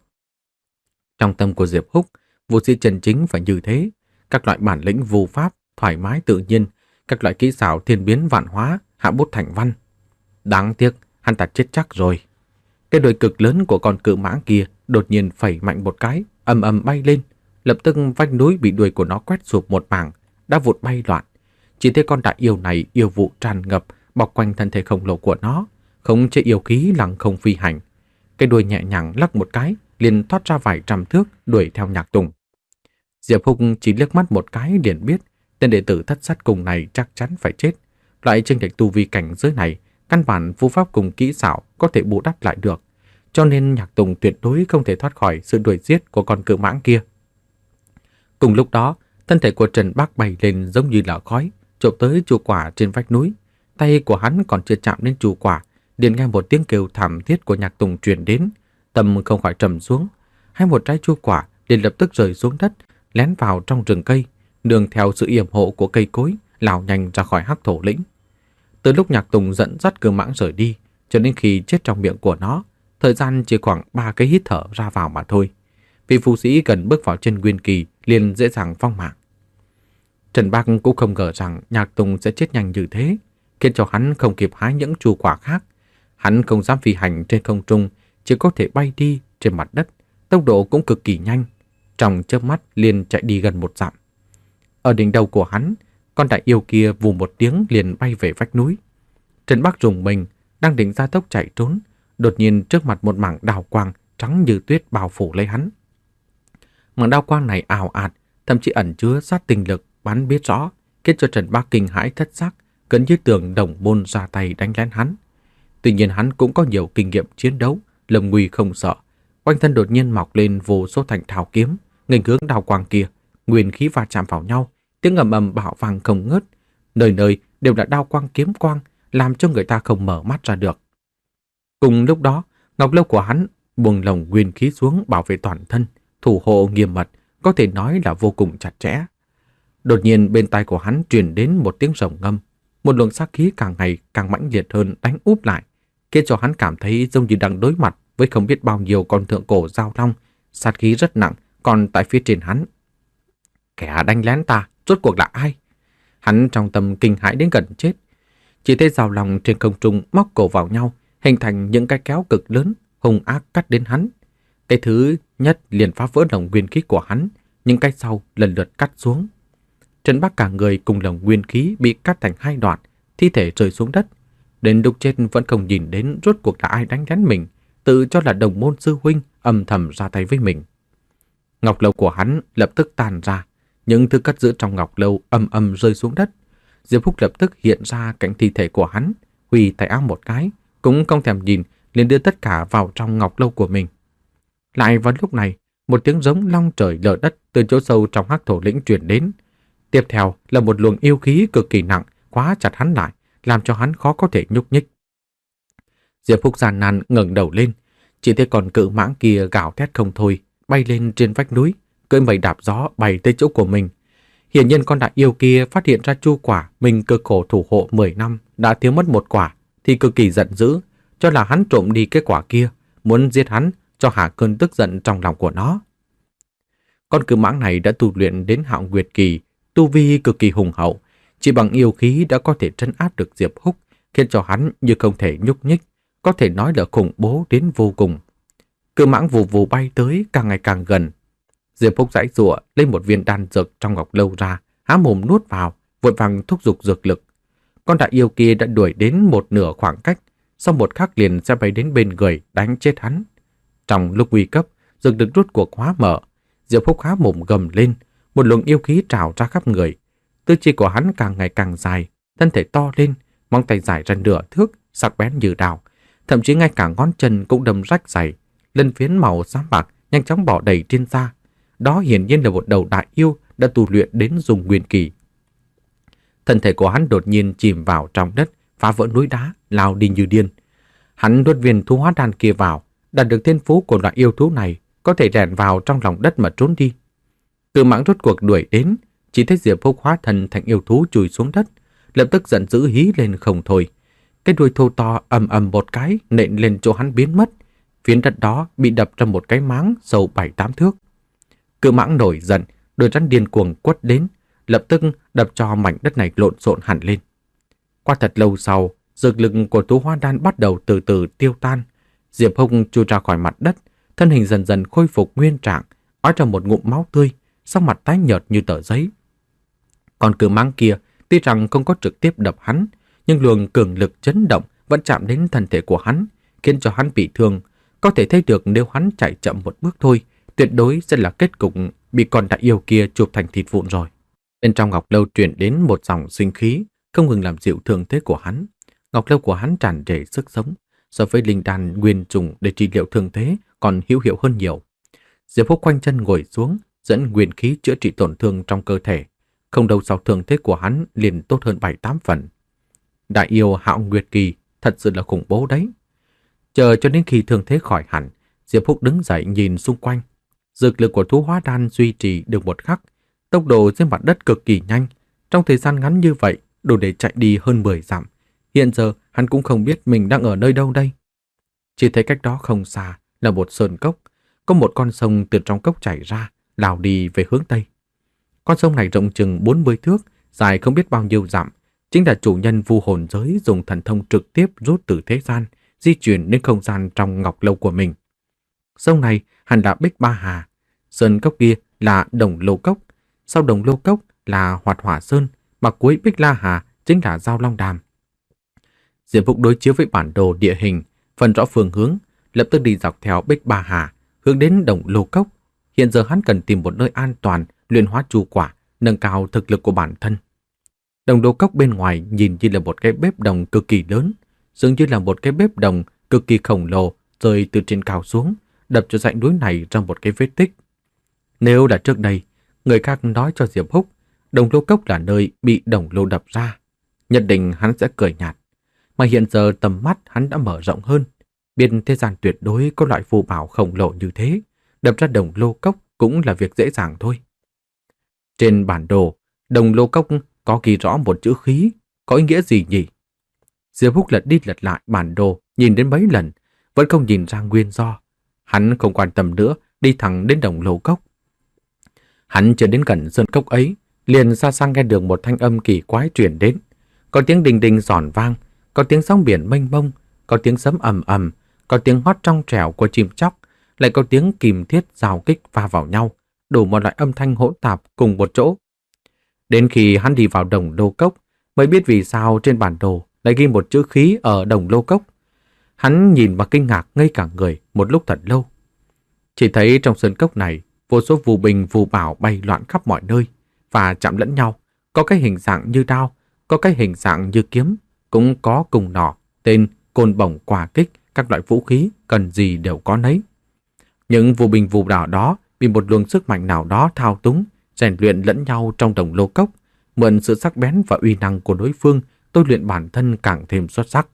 Trong tâm của Diệp Húc, vũ sĩ chân chính phải như thế, các loại bản lĩnh vu pháp thoải mái tự nhiên, các loại kỹ xảo thiên biến vạn hóa, hạ bút thành văn. Đáng tiếc, hắn ta chết chắc rồi. Cái đuôi cực lớn của con cự mãng kia đột nhiên phẩy mạnh một cái, ầm ầm bay lên, lập tức vách núi bị đuôi của nó quét sụp một mảng, đã vụt bay loạn. Chỉ thấy con đại yêu này yêu vụ tràn ngập, bọc quanh thân thể khổng lồ của nó, không chế yêu khí lặng không phi hành. Cái đuôi nhẹ nhàng lắc một cái, liền thoát ra vài trăm thước, đuổi theo Nhạc Tùng. Diệp Húc chỉ liếc mắt một cái liền biết, tên đệ tử thất sát cùng này chắc chắn phải chết. Loại chênh lệch tu vi cảnh giới này, căn bản phù pháp cùng kỹ xảo có thể bù đắp lại được, cho nên Nhạc Tùng tuyệt đối không thể thoát khỏi sự đuổi giết của con cự mãng kia. Cùng lúc đó, thân thể của Trần Bắc bay lên giống như là khói, chộp tới trụ quả trên vách núi. Tay của hắn còn chưa chạm đến trụ quả, liền nghe một tiếng kêu thảm thiết của Nhạc Tùng truyền đến, tâm không khỏi trầm xuống. Hai một trái trụ quả liền lập tức rơi xuống đất, lén vào trong rừng cây, đường theo sự yểm hộ của cây cối, lao nhanh ra khỏi hắc thổ lĩnh. Từ lúc Nhạc Tùng dẫn dắt cự mãng rời đi, cho đến khi chết trong miệng của nó, thời gian chỉ khoảng ba cái hít thở ra vào mà thôi. Vì phù sĩ gần bước vào chân nguyên kỳ liền dễ dàng vong mạng. Trần Bắc cũng không ngờ rằng Nhạc Tùng sẽ chết nhanh như thế, khiến cho hắn không kịp hái những trụ quả khác. Hắn không dám phi hành trên không trung, chỉ có thể bay đi trên mặt đất, tốc độ cũng cực kỳ nhanh, trong chớp mắt liền chạy đi gần một dặm. Ở đỉnh đầu của hắn, con đại yêu kia vù một tiếng liền bay về vách núi. Trần Bắc rùng mình, đang định ra tốc chạy trốn, đột nhiên trước mặt một mảng đào quang trắng như tuyết bao phủ lấy hắn. Mảng đao quang này ảo ạt, thậm chí ẩn chứa sát tinh lực bắn biết rõ, khiến cho Trần Bắc kinh hãi thất sắc, gần như tưởng đồng môn ra tay đánh lén hắn. Tuy nhiên hắn cũng có nhiều kinh nghiệm chiến đấu, lâm nguy không sợ. Quanh thân đột nhiên mọc lên vô số thành thảo kiếm, nghênh hướng đao quang kia, nguyên khí va chạm vào nhau, tiếng ầm ầm bạo vang không ngớt, nơi nơi đều là đao quang kiếm quang, làm cho người ta không mở mắt ra được. Cùng lúc đó, ngọc lâu của hắn buông lồng nguyên khí xuống bảo vệ toàn thân, thủ hộ nghiêm mật, có thể nói là vô cùng chặt chẽ. Đột nhiên bên tai của hắn truyền đến một tiếng rồng ngâm, một luồng sát khí càng ngày càng mãnh liệt hơn đánh úp lại, khiến cho hắn cảm thấy giống như đang đối mặt với không biết bao nhiêu con thượng cổ giao long, sát khí rất nặng còn tại phía trên hắn. Kẻ đánh lén ta rốt cuộc là ai? Hắn trong tâm kinh hãi đến gần chết. Chỉ thấy giao long trên không trung móc cổ vào nhau, hình thành những cái kéo cực lớn, hung ác cắt đến hắn. Cái thứ nhất liền phá vỡ lồng nguyên khí của hắn, những cái sau lần lượt cắt xuống. Trần Bắc cả người cùng lồng nguyên khí bị cắt thành hai đoạn, thi thể rơi xuống đất. Đến lúc chết vẫn không nhìn đến rốt cuộc là ai đánh lén mình, tự cho là đồng môn sư huynh âm thầm ra tay với mình. Ngọc lâu của hắn lập tức tàn ra, những thứ cất giữ trong ngọc lâu âm âm rơi xuống đất. Diệp Húc lập tức hiện ra cạnh thi thể của hắn, huy tay áo một cái, cũng không thèm nhìn, liền đưa tất cả vào trong ngọc lâu của mình. Lại vào lúc này, một tiếng giống long trời lở đất từ chỗ sâu trong hắc thổ lĩnh truyền đến. Tiếp theo là một luồng yêu khí cực kỳ nặng khóa chặt hắn lại, làm cho hắn khó có thể nhúc nhích. Diệp Phúc gian nan ngẩng đầu lên, chỉ thấy con cự mãng kia gào thét không thôi, bay lên trên vách núi, cưỡi mây đạp gió bay tới chỗ của mình. Hiển nhiên con đại yêu kia phát hiện ra chu quả mình cực khổ thủ hộ mười năm đã thiếu mất một quả, thì cực kỳ giận dữ, cho là hắn trộm đi cái quả kia, muốn giết hắn cho hạ cơn tức giận trong lòng của nó. Con cự mãng này đã tu luyện đến Hạo Nguyệt kỳ, tu vi cực kỳ hùng hậu, chỉ bằng yêu khí đã có thể trấn áp được Diệp Húc, khiến cho hắn như không thể nhúc nhích, có thể nói là khủng bố đến vô cùng. Cự mãng vù vù bay tới càng ngày càng gần. Diệp Húc giãy giụa lấy một viên đan dược trong ngọc lâu ra, há mồm nuốt vào, vội vàng thúc giục dược lực. Con đại yêu kia đã đuổi đến một nửa khoảng cách, sau một khắc liền sẽ bay đến bên người đánh chết hắn. Trong lúc nguy cấp, dược lực rút cuộc hóa mở, Diệp Húc há mồm gầm lên, một luồng yêu khí trào ra khắp người. Tư chi của hắn càng ngày càng dài, thân thể to lên, móng tay dài ra nửa thước, sắc bén như đao, thậm chí ngay cả ngón chân cũng đâm rách dày, lân phiến màu xám bạc nhanh chóng bỏ đầy trên da. Đó hiển nhiên là một đầu đại yêu đã tu luyện đến dùng nguyên kỳ. Thân thể của hắn đột nhiên chìm vào trong đất, phá vỡ núi đá, lao đi như điên. Hắn nuốt viên thú hóa đan kia vào, đạt được thiên phú của loại yêu thú này, có thể rèn vào trong lòng đất mà trốn đi. Cự mãng rốt cuộc đuổi đến, chỉ thấy Diệp Húc hóa thân thành yêu thú chui xuống đất, lập tức giận dữ hí lên không thôi. Cái đuôi thô to ầm ầm một cái nện lên chỗ hắn biến mất, phiến đất đó bị đập ra một cái máng sâu bảy tám thước. Cự mãng nổi giận, đôi rắn điên cuồng quất đến, lập tức đập cho mảnh đất này lộn xộn hẳn lên. Qua thật lâu sau, dược lực của thú hóa đan bắt đầu từ từ tiêu tan. Diệp Húc chui ra khỏi mặt đất, thân hình dần dần khôi phục nguyên trạng, ói ra một ngụm máu tươi, sắc mặt tái nhợt như tờ giấy. Còn cự mãng kia, tuy rằng không có trực tiếp đập hắn, nhưng luồng cường lực chấn động vẫn chạm đến thân thể của hắn, khiến cho hắn bị thương. Có thể thấy được nếu hắn chạy chậm một bước thôi, tuyệt đối sẽ là kết cục bị con đại yêu kia chụp thành thịt vụn rồi. Bên trong ngọc lâu truyền đến một dòng sinh khí, không ngừng làm dịu thương thế của hắn. Ngọc lâu của hắn tràn trề sức sống, so với linh đan nguyên trùng để trị liệu thương thế còn hữu hiệu hơn nhiều. Diệp Húc khoanh chân ngồi xuống, dẫn nguyên khí chữa trị tổn thương trong cơ thể. Không đâu sau thương thế của hắn liền tốt hơn bảy tám phần. Đại yêu Hạo Nguyệt kỳ thật sự là khủng bố đấy. Chờ cho đến khi thương thế khỏi hẳn, Diệp Húc đứng dậy nhìn xung quanh. Dược lực của thú hóa đan duy trì được một khắc, tốc độ trên mặt đất cực kỳ nhanh. Trong thời gian ngắn như vậy, đủ để chạy đi hơn mười dặm. Hiện giờ hắn cũng không biết mình đang ở nơi đâu đây. Chỉ thấy cách đó không xa là một sơn cốc, có một con sông từ trong cốc chảy ra, lao đi về hướng tây. Con sông này rộng chừng bốn mươi thước, dài không biết bao nhiêu dặm, chính là chủ nhân vu hồn giới dùng thần thông trực tiếp rút từ thế gian, di chuyển đến không gian trong ngọc lâu của mình. Sông này hẳn là Bích Ba Hà, sơn cốc kia là Đồng Lô Cốc, sau Đồng Lô Cốc là Hoạt Hỏa Sơn, mà cuối Bích La Hà chính là Giao Long Đàm. Diệp Húc đối chiếu với bản đồ địa hình, phân rõ phương hướng, lập tức đi dọc theo Bích Ba Hà, hướng đến Đồng Lô Cốc. Hiện giờ hắn cần tìm một nơi an toàn, luyện hóa chu quả, nâng cao thực lực của bản thân. Đồng Lô Cốc bên ngoài nhìn như là một cái bếp đồng cực kỳ lớn, dường như là một cái bếp đồng cực kỳ khổng lồ rơi từ trên cao xuống, đập cho dãy núi này ra một cái vết tích. Nếu là trước đây, người khác nói cho Diệp Húc Đồng Lô Cốc là nơi bị đồng lô đập ra, nhất định hắn sẽ cười nhạt. Mà hiện giờ tầm mắt hắn đã mở rộng hơn, biết thế gian tuyệt đối có loại phù bảo khổng lồ như thế, đập ra Đồng Lô Cốc cũng là việc dễ dàng thôi. Trên bản đồ, Đồng Lô Cốc có ghi rõ một chữ khí, có ý nghĩa gì nhỉ? Diệp Húc lật đi lật lại bản đồ, nhìn đến mấy lần, vẫn không nhìn ra nguyên do. Hắn không quan tâm nữa, đi thẳng đến Đồng Lô Cốc. Hắn chưa đến gần sơn cốc ấy, liền xa xa nghe được một thanh âm kỳ quái truyền đến. Có tiếng đình đình giòn vang, có tiếng sóng biển mênh mông, có tiếng sấm ầm ầm, có tiếng hót trong trẻo của chim chóc, lại có tiếng kìm thiết giao kích va vào nhau, đủ một loại âm thanh hỗn tạp cùng một chỗ. Đến khi hắn đi vào Đồng Lô Cốc, mới biết vì sao trên bản đồ lại ghi một chữ khí ở Đồng Lô Cốc. Hắn nhìn mà kinh ngạc ngây cả người một lúc thật lâu. Chỉ thấy trong sơn cốc này, vô số phù bình phù bảo bay loạn khắp mọi nơi và chạm lẫn nhau, có cái hình dạng như đao, có cái hình dạng như kiếm, cũng có cùng nỏ, tên, côn bổng, quả kích, các loại vũ khí cần gì đều có nấy. Những phù bình phù bảo đó bị một luồng sức mạnh nào đó thao túng, rèn luyện lẫn nhau trong Đồng Lô Cốc, mượn sự sắc bén và uy năng của đối phương, tôi luyện bản thân càng thêm xuất sắc.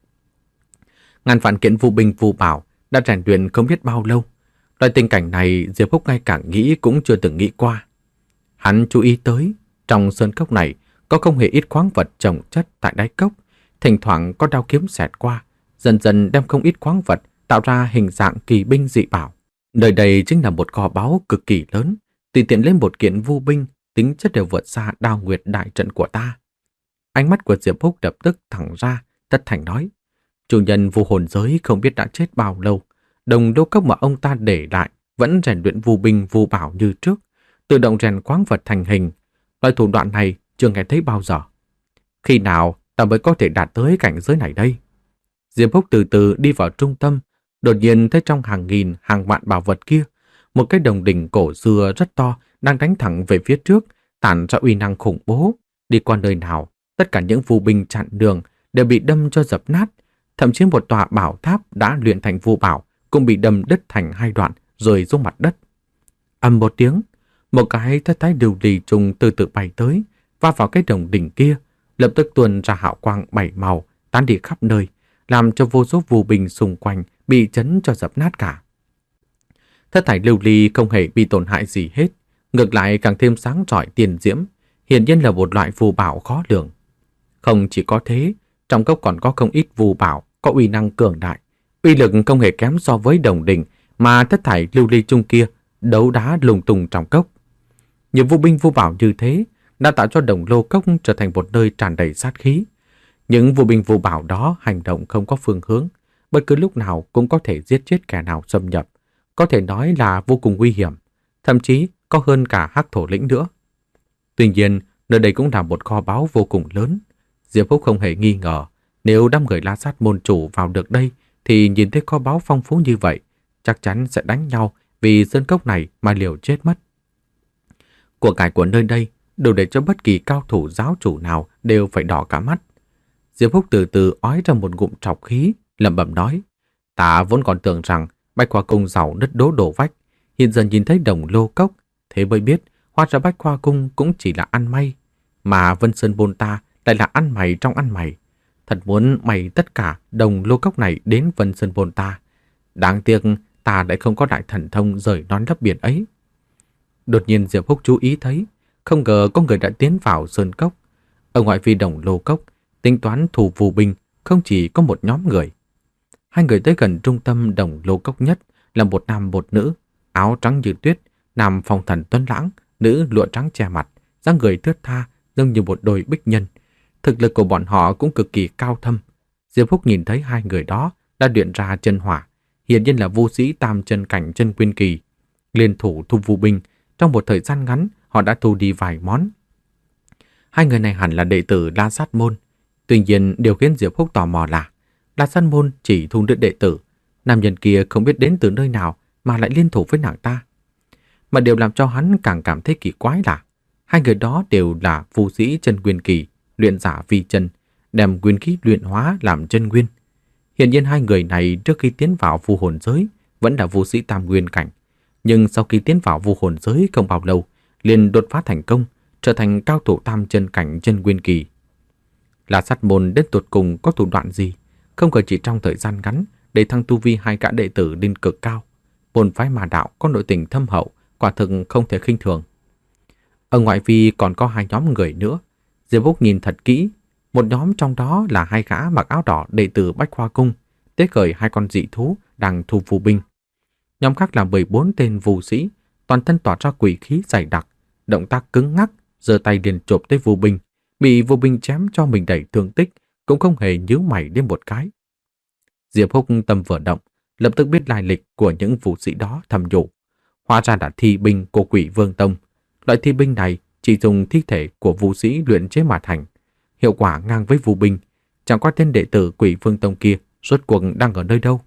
Ngàn vạn kiện vu binh vu bảo đã rèn luyện không biết bao lâu. Loại tình cảnh này Diệp Húc ngay cả nghĩ cũng chưa từng nghĩ qua. Hắn chú ý tới, trong sơn cốc này có không hề ít khoáng vật chồng chất tại đáy cốc, thỉnh thoảng có đao kiếm xẹt qua, dần dần đem không ít khoáng vật tạo ra hình dạng kỳ binh dị bảo. Nơi đây chính là một kho báu cực kỳ lớn, tùy tiện lên một kiện vu binh, tính chất đều vượt xa Đao Nguyệt đại trận của ta. Ánh mắt của Diệp Húc lập tức thẳng ra, tất thành nói: chủ nhân vu hồn giới không biết đã chết bao lâu, đồng đô cốc mà ông ta để lại vẫn rèn luyện vu binh vu bảo như trước, tự động rèn khoáng vật thành hình. Loại thủ đoạn này chưa nghe thấy bao giờ. Khi nào ta mới có thể đạt tới cảnh giới này đây? Diệp Húc từ từ đi vào trung tâm, đột nhiên thấy trong hàng nghìn hàng vạn bảo vật kia, một cái đồng đỉnh cổ xưa rất to đang đánh thẳng về phía trước, tản ra uy năng khủng bố. Đi qua nơi nào, tất cả những vu binh chặn đường đều bị đâm cho dập nát, thậm chí một tòa bảo tháp đã luyện thành vu bảo cũng bị đâm đứt thành hai đoạn rồi xuống mặt đất. Ầm một tiếng, một cái thất thái lưu ly trùng từ từ bay tới, va vào cái đồng đỉnh kia, lập tức tuôn ra hào quang bảy màu, tán đi khắp nơi, làm cho vô số vu binh xung quanh bị chấn cho dập nát cả. Thất thải lưu ly không hề bị tổn hại gì hết, ngược lại càng thêm sáng rọi tiền diễm, hiển nhiên là một loại phù bảo khó lường. Không chỉ có thế, trong cốc còn có không ít phù bảo có uy năng cường đại, uy lực không hề kém so với đồng đỉnh mà thất thải lưu ly chung kia đấu đá lùng tung trong cốc. Nhiều vu binh vu bảo như thế đã tạo cho đồng lô cốc trở thành một nơi tràn đầy sát khí. Những vu binh vu bảo đó hành động không có phương hướng, bất cứ lúc nào cũng có thể giết chết kẻ nào xâm nhập, có thể nói là vô cùng nguy hiểm, thậm chí có hơn cả hắc thổ lĩnh nữa. Tuy nhiên, nơi đây cũng là một kho báu vô cùng lớn. Diệp Húc không hề nghi ngờ, nếu đám người La Sát môn chủ vào được đây thì nhìn thấy kho báu phong phú như vậy, chắc chắn sẽ đánh nhau vì sơn cốc này mà liều chết mất. Của cải của nơi đây đủ để cho bất kỳ cao thủ giáo chủ nào đều phải đỏ cả mắt. Diệp Húc từ từ ói ra một ngụm trọc khí, lẩm bẩm nói: ta vốn còn tưởng rằng Bách Khoa Cung giàu nứt đố đổ vách, hiện giờ nhìn thấy đồng lô cốc, thế mới biết hóa ra Bách Khoa Cung cũng chỉ là ăn may, mà Vân Sơn Bôn ta lại là ăn mày trong ăn mày. Thật muốn mày tất cả đồng lô cốc này đến Vân Sơn Bôn ta. Đáng tiếc ta lại không có đại thần thông rời non lấp biển ấy. Đột nhiên Diệp Húc chú ý thấy, không ngờ có người đã tiến vào sơn cốc. Ở ngoại vi đồng lô cốc, tính toán thủ phù binh không chỉ có một nhóm người. Hai người tới gần trung tâm đồng lô cốc nhất là một nam một nữ, áo trắng như tuyết, nam phong thần tuấn lãng, nữ lụa trắng che mặt, dáng người thướt tha, giống như một đôi bích nhân. Thực lực của bọn họ cũng cực kỳ cao thâm. Diệp Húc nhìn thấy hai người đó đã luyện ra chân hỏa, hiển nhiên là vu sĩ tam chân cảnh chân nguyên kỳ. Liên thủ thu vu binh, trong một thời gian ngắn họ đã thu đi vài món. Hai người này hẳn là đệ tử La Sát môn. Tuy nhiên điều khiến Diệp Húc tò mò là La Sát môn chỉ thu nữ đệ tử, nam nhân kia không biết đến từ nơi nào mà lại liên thủ với nàng ta. Mà điều làm cho hắn càng cảm thấy kỳ quái là hai người đó đều là vu sĩ chân nguyên kỳ, luyện giả vi chân, đem nguyên khí luyện hóa làm chân nguyên. Hiển nhiên hai người này trước khi tiến vào vu hồn giới vẫn là vu sĩ tam nguyên cảnh, nhưng sau khi tiến vào vu hồn giới không bao lâu liền đột phá thành công, trở thành cao thủ tam chân cảnh chân nguyên kỳ. La Sát môn đến tột cùng có thủ đoạn gì, không ngờ chỉ trong thời gian ngắn để thăng tu vi hai gã đệ tử lên cực cao. Môn phái Ma đạo có nội tình thâm hậu, quả thực không thể khinh thường. Ở ngoại vi còn có hai nhóm người nữa. Diệp Húc nhìn thật kỹ, một nhóm trong đó là hai gã mặc áo đỏ đệ tử Bách Khoa Cung, tế khởi hai con dị thú đang thu phù binh. Nhóm khác là mười bốn tên vu sĩ, toàn thân tỏa ra quỷ khí dày đặc, động tác cứng ngắc, giơ tay liền chộp tới vu binh, bị vu binh chém cho mình đầy thương tích, cũng không hề nhíu mày đến một cái. Diệp Húc tâm vừa động, lập tức biết lai lịch của những vũ sĩ đó, thầm nhủ. Hóa ra là thi binh của Quỷ Vương Tông. Loại thi binh này chỉ dùng thi thể của vũ sĩ luyện chế mà thành, hiệu quả ngang với vu binh. Chẳng qua tên đệ tử Quỷ Vương Tông kia rốt cuộc đang ở nơi đâu.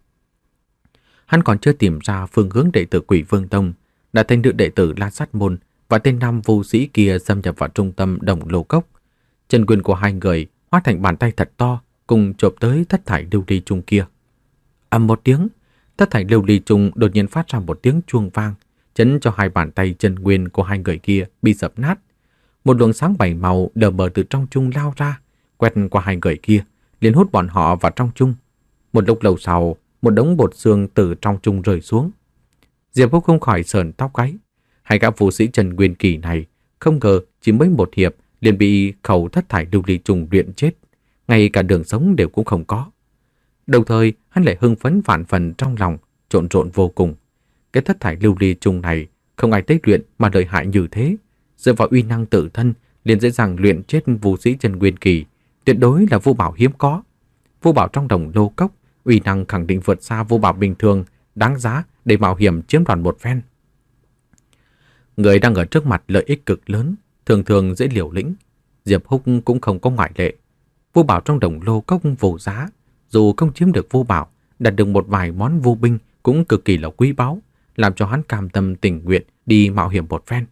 Hắn còn chưa tìm ra phương hướng đệ tử Quỷ Vương Tông, đã thấy nữ đệ tử La Sát môn và tên nam vu sĩ kia xâm nhập vào trung tâm đồng lô cốc. Chân quyền của hai người hóa thành bàn tay thật to, cùng chộp tới thất thải lưu ly chung kia. Ầm một tiếng, thất thải lưu ly chung đột nhiên phát ra một tiếng chuông vang, chấn cho hai bàn tay chân nguyên của hai người kia bị dập nát. Một luồng sáng bảy màu đờ mờ từ trong chung lao ra, quét qua hai người kia, liền hút bọn họ vào trong chung. Một lúc lâu sau, một đống bột xương từ trong chung rơi xuống. Diệp Húc không khỏi sờn tóc gáy. Hai gã vũ sĩ Trần Nguyên Kỳ này không ngờ chỉ mới một hiệp liền bị khẩu thất thải lưu ly trùng luyện chết, ngay cả đường sống đều cũng không có. Đồng thời, hắn lại hưng phấn vạn phần trong lòng, trộn rộn vô cùng. Cái thất thải lưu ly trùng này không ai tế luyện mà lợi hại như thế, dựa vào uy năng tự thân liền dễ dàng luyện chết vũ sĩ Trần Nguyên Kỳ, tuyệt đối là vô bảo hiếm có. Vô bảo trong đồng lô cốc, uy năng khẳng định vượt xa vô bảo bình thường, đáng giá để mạo hiểm chiếm đoạt một phen. Người đang ở trước mặt lợi ích cực lớn, thường thường dễ liều lĩnh. Diệp Húc cũng không có ngoại lệ. Vô bảo trong đồng lô cốc vô giá, dù không chiếm được vô bảo, đạt được một vài món vô binh cũng cực kỳ là quý báu, làm cho hắn cam tâm tình nguyện đi mạo hiểm một phen.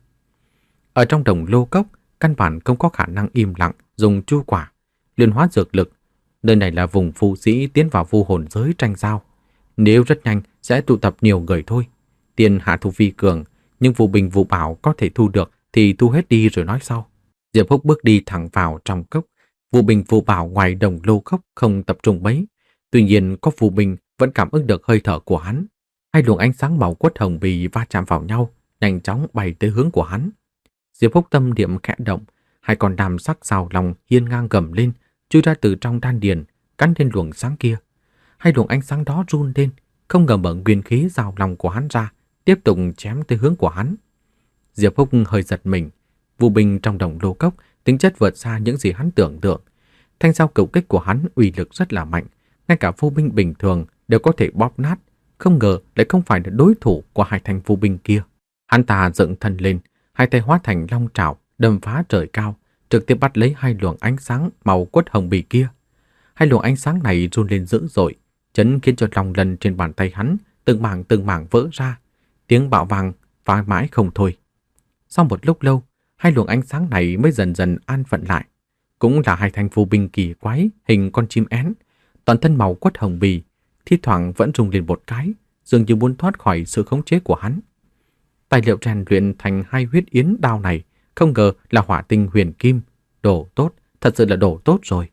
Ở trong đồng lô cốc, căn bản không có khả năng im lặng dùng chu quả, luyện hóa dược lực. Nơi này là vùng phù sĩ tiến vào vu hồn giới tranh giao. Nếu rất nhanh sẽ tụ tập nhiều người thôi. Tiền hạ thủ phi cường, nhưng vụ bình vụ bảo có thể thu được thì thu hết đi rồi nói sau. Diệp Húc bước đi thẳng vào trong cốc. Vụ bình vụ bảo ngoài đồng lô cốc không tập trung mấy. Tuy nhiên có vụ bình vẫn cảm ứng được hơi thở của hắn. Hai luồng ánh sáng màu quất hồng bì va chạm vào nhau, nhanh chóng bay tới hướng của hắn. Diệp Húc tâm niệm khẽ động, hai con đàm sắc xào lòng hiên ngang gầm lên, chui ra từ trong đan điền, cắn lên luồng sáng kia. Hai luồng ánh sáng đó run lên, không ngờ mở nguyên khí rào lòng của hắn ra, tiếp tục chém tới hướng của hắn. Diệp Húc hơi giật mình, vụ bình trong đồng lô cốc tính chất vượt xa những gì hắn tưởng tượng. Thanh dao cửu kích của hắn uy lực rất là mạnh, ngay cả vô binh bình thường đều có thể bóp nát, không ngờ lại không phải là đối thủ của hai thanh vô binh kia. Hắn ta dựng thân lên, hai tay hóa thành long trảo, đâm phá trời cao, trực tiếp bắt lấy hai luồng ánh sáng màu quất hồng bì kia. Hai luồng ánh sáng này run lên dữ dội, chấn khiến cho lòng lần trên bàn tay hắn từng mảng từng mảng vỡ ra, tiếng bạo vang phá mãi không thôi. Sau một lúc lâu, hai luồng ánh sáng này mới dần dần an phận lại. Cũng là hai thanh phù binh kỳ quái, hình con chim én, toàn thân màu quất hồng bì, thi thoảng vẫn rung lên một cái, dường như muốn thoát khỏi sự khống chế của hắn. Tài liệu rèn luyện thành hai huyết yến đao này, không ngờ là hỏa tinh huyền kim, đồ tốt, thật sự là đồ tốt rồi.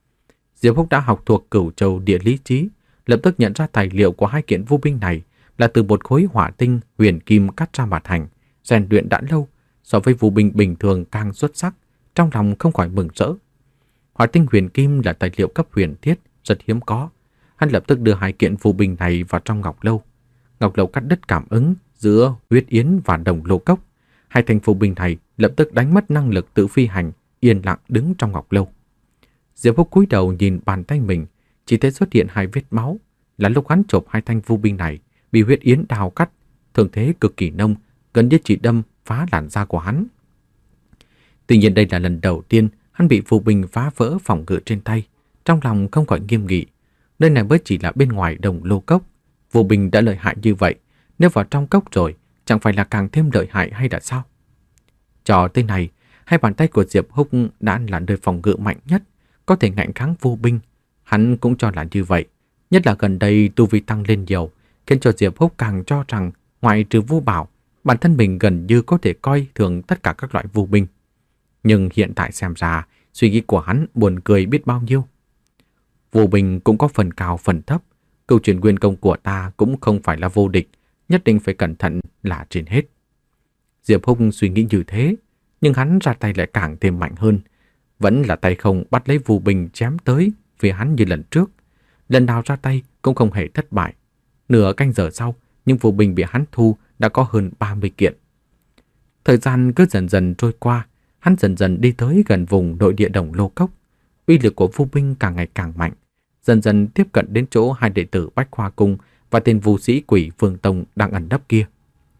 Diệp Húc đã học thuộc Cửu Châu địa lý trí, lập tức nhận ra tài liệu của hai kiện vô binh này là từ một khối hỏa tinh huyền kim cắt ra mà thành, rèn luyện đã lâu, so với vô binh bình thường càng xuất sắc, trong lòng không khỏi mừng rỡ. Hỏa tinh huyền kim là tài liệu cấp huyền thiết, rất hiếm có. Hắn lập tức đưa hai kiện vô binh này vào trong ngọc lâu. Ngọc lâu cắt đứt cảm ứng giữa huyết yến và đồng lô cốc. Hai thanh vô binh này lập tức đánh mất năng lực tự phi hành, yên lặng đứng trong ngọc lâu. Diệp Húc cúi đầu nhìn bàn tay mình, chỉ thấy xuất hiện hai vết máu, là lúc hắn chộp hai thanh vô binh này bị huyết yến đào cắt, thương thế cực kỳ nông, gần như chỉ đâm phá làn da của hắn. Tuy nhiên đây là lần đầu tiên hắn bị vô binh phá vỡ phòng ngự trên tay, trong lòng không khỏi nghiêm nghị. Nơi này mới chỉ là bên ngoài đồng lô cốc, vô binh đã lợi hại như vậy, nếu vào trong cốc rồi, chẳng phải là càng thêm lợi hại hay là sao? Cho tới này, hai bàn tay của Diệp Húc đã là nơi phòng ngự mạnh nhất, có thể ngạnh kháng vô binh. Hắn cũng cho là như vậy, nhất là gần đây tu vi tăng lên nhiều, khiến cho Diệp Húc càng cho rằng ngoại trừ vô bảo, bản thân mình gần như có thể coi thường tất cả các loại vô binh. Nhưng hiện tại xem ra, suy nghĩ của hắn buồn cười biết bao nhiêu. Vô binh cũng có phần cao phần thấp, câu chuyện nguyên công của ta cũng không phải là vô địch, nhất định phải cẩn thận là trên hết. Diệp Húc suy nghĩ như thế, nhưng hắn ra tay lại càng thêm mạnh hơn. Vẫn là tay không bắt lấy vô binh chém tới phía hắn như lần trước. Lần nào ra tay cũng không hề thất bại. Nửa canh giờ sau, nhưng vô binh bị hắn thu đã có hơn ba mươi kiện. Thời gian cứ dần dần trôi qua, hắn dần dần đi tới gần vùng nội địa đồng lô cốc. Uy lực của vô binh càng ngày càng mạnh, dần dần tiếp cận đến chỗ hai đệ tử Bách Khoa Cung và tên vô sĩ Quỷ Vương Tông đang ẩn nấp kia.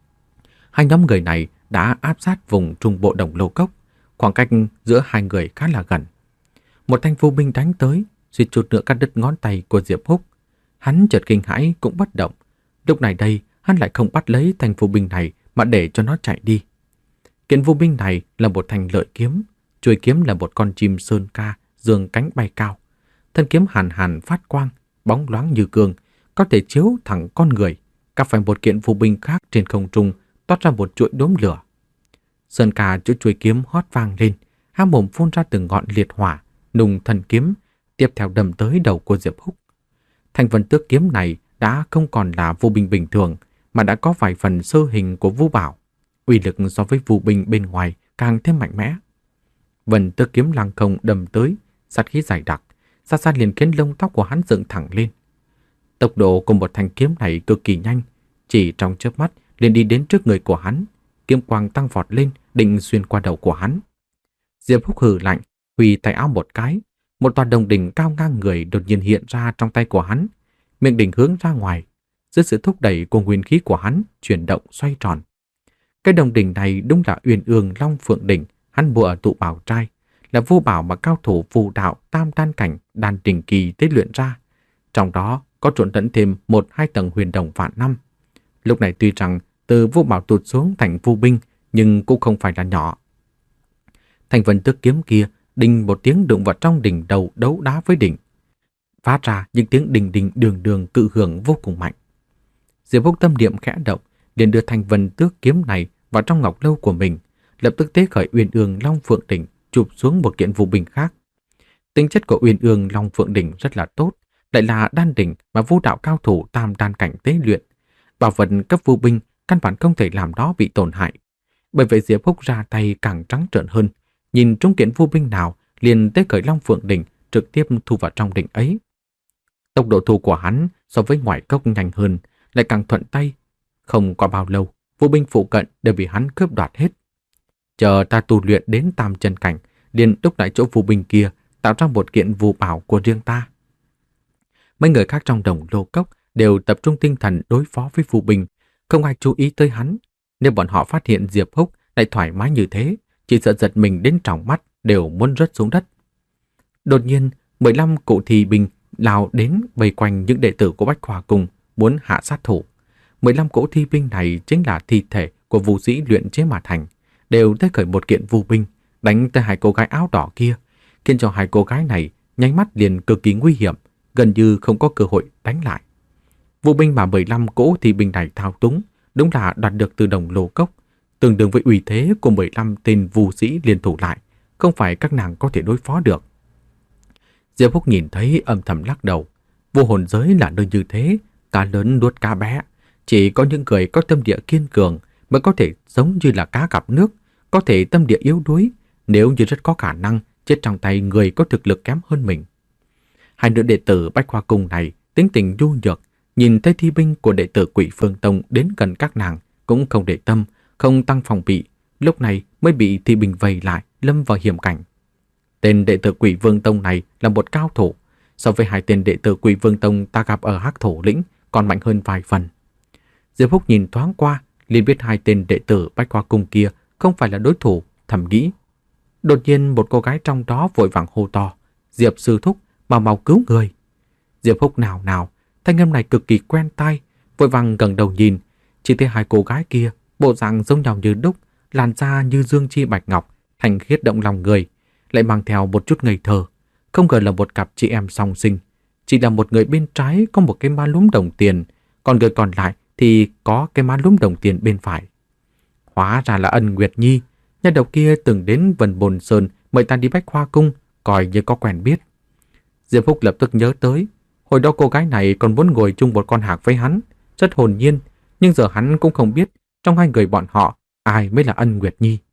Hai nhóm người này đã áp sát vùng trung bộ đồng lô cốc, khoảng cách giữa hai người khá là gần. Một thanh vô binh đánh tới, suýt chút nữa cắt đứt ngón tay của Diệp Húc. Hắn chợt kinh hãi cũng bất động. Lúc này đây, hắn lại không bắt lấy thanh vô binh này mà để cho nó chạy đi. Kiện vô binh này là một thanh lợi kiếm, chuôi kiếm là một con chim sơn ca dương cánh bay cao. Thân kiếm hàn hàn phát quang, bóng loáng như cương, có thể chiếu thẳng con người, gặp phải một kiện vô binh khác trên không trung toát ra một chuỗi đốm lửa. Sơn Ca chỗ chuôi kiếm hót vang lên, há mồm phun ra từng ngọn liệt hỏa, nung thần kiếm, tiếp theo đâm tới đầu của Diệp Húc. Thanh vân tước kiếm này đã không còn là vô binh bình thường, mà đã có vài phần sơ hình của vu bảo. Uy lực so với vu binh bên ngoài càng thêm mạnh mẽ. Vân tước kiếm lăng không đâm tới, sát khí dày đặc, xa xa liền khiến lông tóc của hắn dựng thẳng lên. Tốc độ của một thanh kiếm này cực kỳ nhanh, chỉ trong chớp mắt liền đi đến trước người của hắn, kiếm quang tăng vọt lên, định xuyên qua đầu của hắn. Diệp Húc hừ lạnh, huy tay áo một cái, một tòa đồng đỉnh cao ngang người đột nhiên hiện ra trong tay của hắn, miệng đỉnh hướng ra ngoài, dưới sự thúc đẩy của nguyên khí của hắn chuyển động xoay tròn. Cái đồng đỉnh này đúng là Uyên Ương Long Phượng đỉnh hắn mua ở tụ bảo trai, là vô bảo mà cao thủ phù đạo tam đan cảnh đan đỉnh kỳ tế luyện ra, trong đó có trộn lẫn thêm một hai tầng huyền đồng vạn năm. Lúc này tuy rằng từ vô bảo tụt xuống thành vô binh, nhưng cũng không phải là nhỏ. Thanh vân tước kiếm kia đinh một tiếng đụng vào trong đỉnh đầu đấu đá với đỉnh, phát ra những tiếng đình đình đường đường cự hưởng vô cùng mạnh. Diệp Húc tâm niệm khẽ động, liền đưa thanh vân tước kiếm này vào trong ngọc lâu của mình, lập tức tế khởi Uyên Ương Long Phượng đỉnh chụp xuống một kiện vô binh khác. Tính chất của Uyên Ương Long Phượng đỉnh rất là tốt, lại là đan đỉnh mà vô đạo cao thủ tam đan cảnh tế luyện, bảo vật cấp vô binh căn bản không thể làm nó bị tổn hại. Bởi vậy Diệp Húc ra tay càng trắng trợn hơn, nhìn trung kiện vô binh nào liền tế khởi Long Phượng đỉnh trực tiếp thu vào trong đỉnh ấy. Tốc độ thu của hắn so với ngoại cốc nhanh hơn, lại càng thuận tay. Không qua bao lâu, vô binh phụ cận đều bị hắn cướp đoạt hết. Chờ ta tu luyện đến tam chân cảnh, liền đúc lại chỗ vô binh kia, tạo ra một kiện vô bảo của riêng ta. Mấy người khác trong đồng lô cốc đều tập trung tinh thần đối phó với vô binh, không ai chú ý tới hắn. Nếu bọn họ phát hiện Diệp Húc lại thoải mái như thế, chỉ sợ giật mình đến tròng mắt đều muốn rớt xuống đất. Đột nhiên, mười lăm cụ thi binh lao đến vây quanh những đệ tử của Bách Khoa Cung, muốn hạ sát thủ. mười lăm cỗ thi binh này chính là thi thể của vũ sĩ luyện chế mà thành, đều tới khởi một kiện vu binh, đánh tới hai cô gái áo đỏ kia, khiến cho hai cô gái này nháy mắt liền cực kỳ nguy hiểm, gần như không có cơ hội đánh lại. Vu binh mà mười lăm cỗ thi binh này thao túng, đúng là đoạt được từ đồng lô cốc, tương đương với uy thế của mười lăm tên vu sĩ liên thủ lại, không phải các nàng có thể đối phó được. Diệp Húc nhìn thấy âm thầm lắc đầu, vô hồn giới là nơi như thế, cá lớn nuốt cá bé, chỉ có những người có tâm địa kiên cường mới có thể giống như là cá gặp nước, có thể tâm địa yếu đuối, nếu như rất có khả năng chết trong tay người có thực lực kém hơn mình. Hai nữ đệ tử Bách Khoa Cung này tính tình nhu nhược, nhìn thấy thi binh của đệ tử Quỷ Phương Tông đến gần các nàng cũng không để tâm, không tăng phòng bị, lúc này mới bị thi binh vây lại, lâm vào hiểm cảnh. Tên đệ tử Quỷ Vương Tông này là một cao thủ, so với hai tên đệ tử Quỷ Vương Tông ta gặp ở Hắc Thổ Lĩnh còn mạnh hơn vài phần. Diệp Húc nhìn thoáng qua, liền biết hai tên đệ tử Bách Khoa Cung kia không phải là đối thủ, thầm nghĩ. Đột nhiên một cô gái trong đó vội vàng hô to, Diệp sư thúc, mau mau cứu người. Diệp Húc nào nào, thanh âm này cực kỳ quen tai, vội vàng ngẩng đầu nhìn, chỉ thấy hai cô gái kia bộ dạng giống nhau như đúc, làn da như dương chi bạch ngọc, thanh khiết động lòng người, lại mang theo một chút ngây thơ, không ngờ là một cặp chị em song sinh. Chỉ là một người bên trái có một cái má lúm đồng tiền, còn người còn lại thì có cái má lúm đồng tiền bên phải. Hóa ra là Ân Nguyệt Nhi, nhà đầu kia từng đến Vân Bồn Sơn mời ta đi Bách Khoa Cung, coi như có quen biết. Diệp Húc lập tức nhớ tới, hồi đó cô gái này còn muốn ngồi chung một con hạc với hắn, rất hồn nhiên, nhưng giờ hắn cũng không biết trong hai người bọn họ ai mới là Ân Nguyệt Nhi.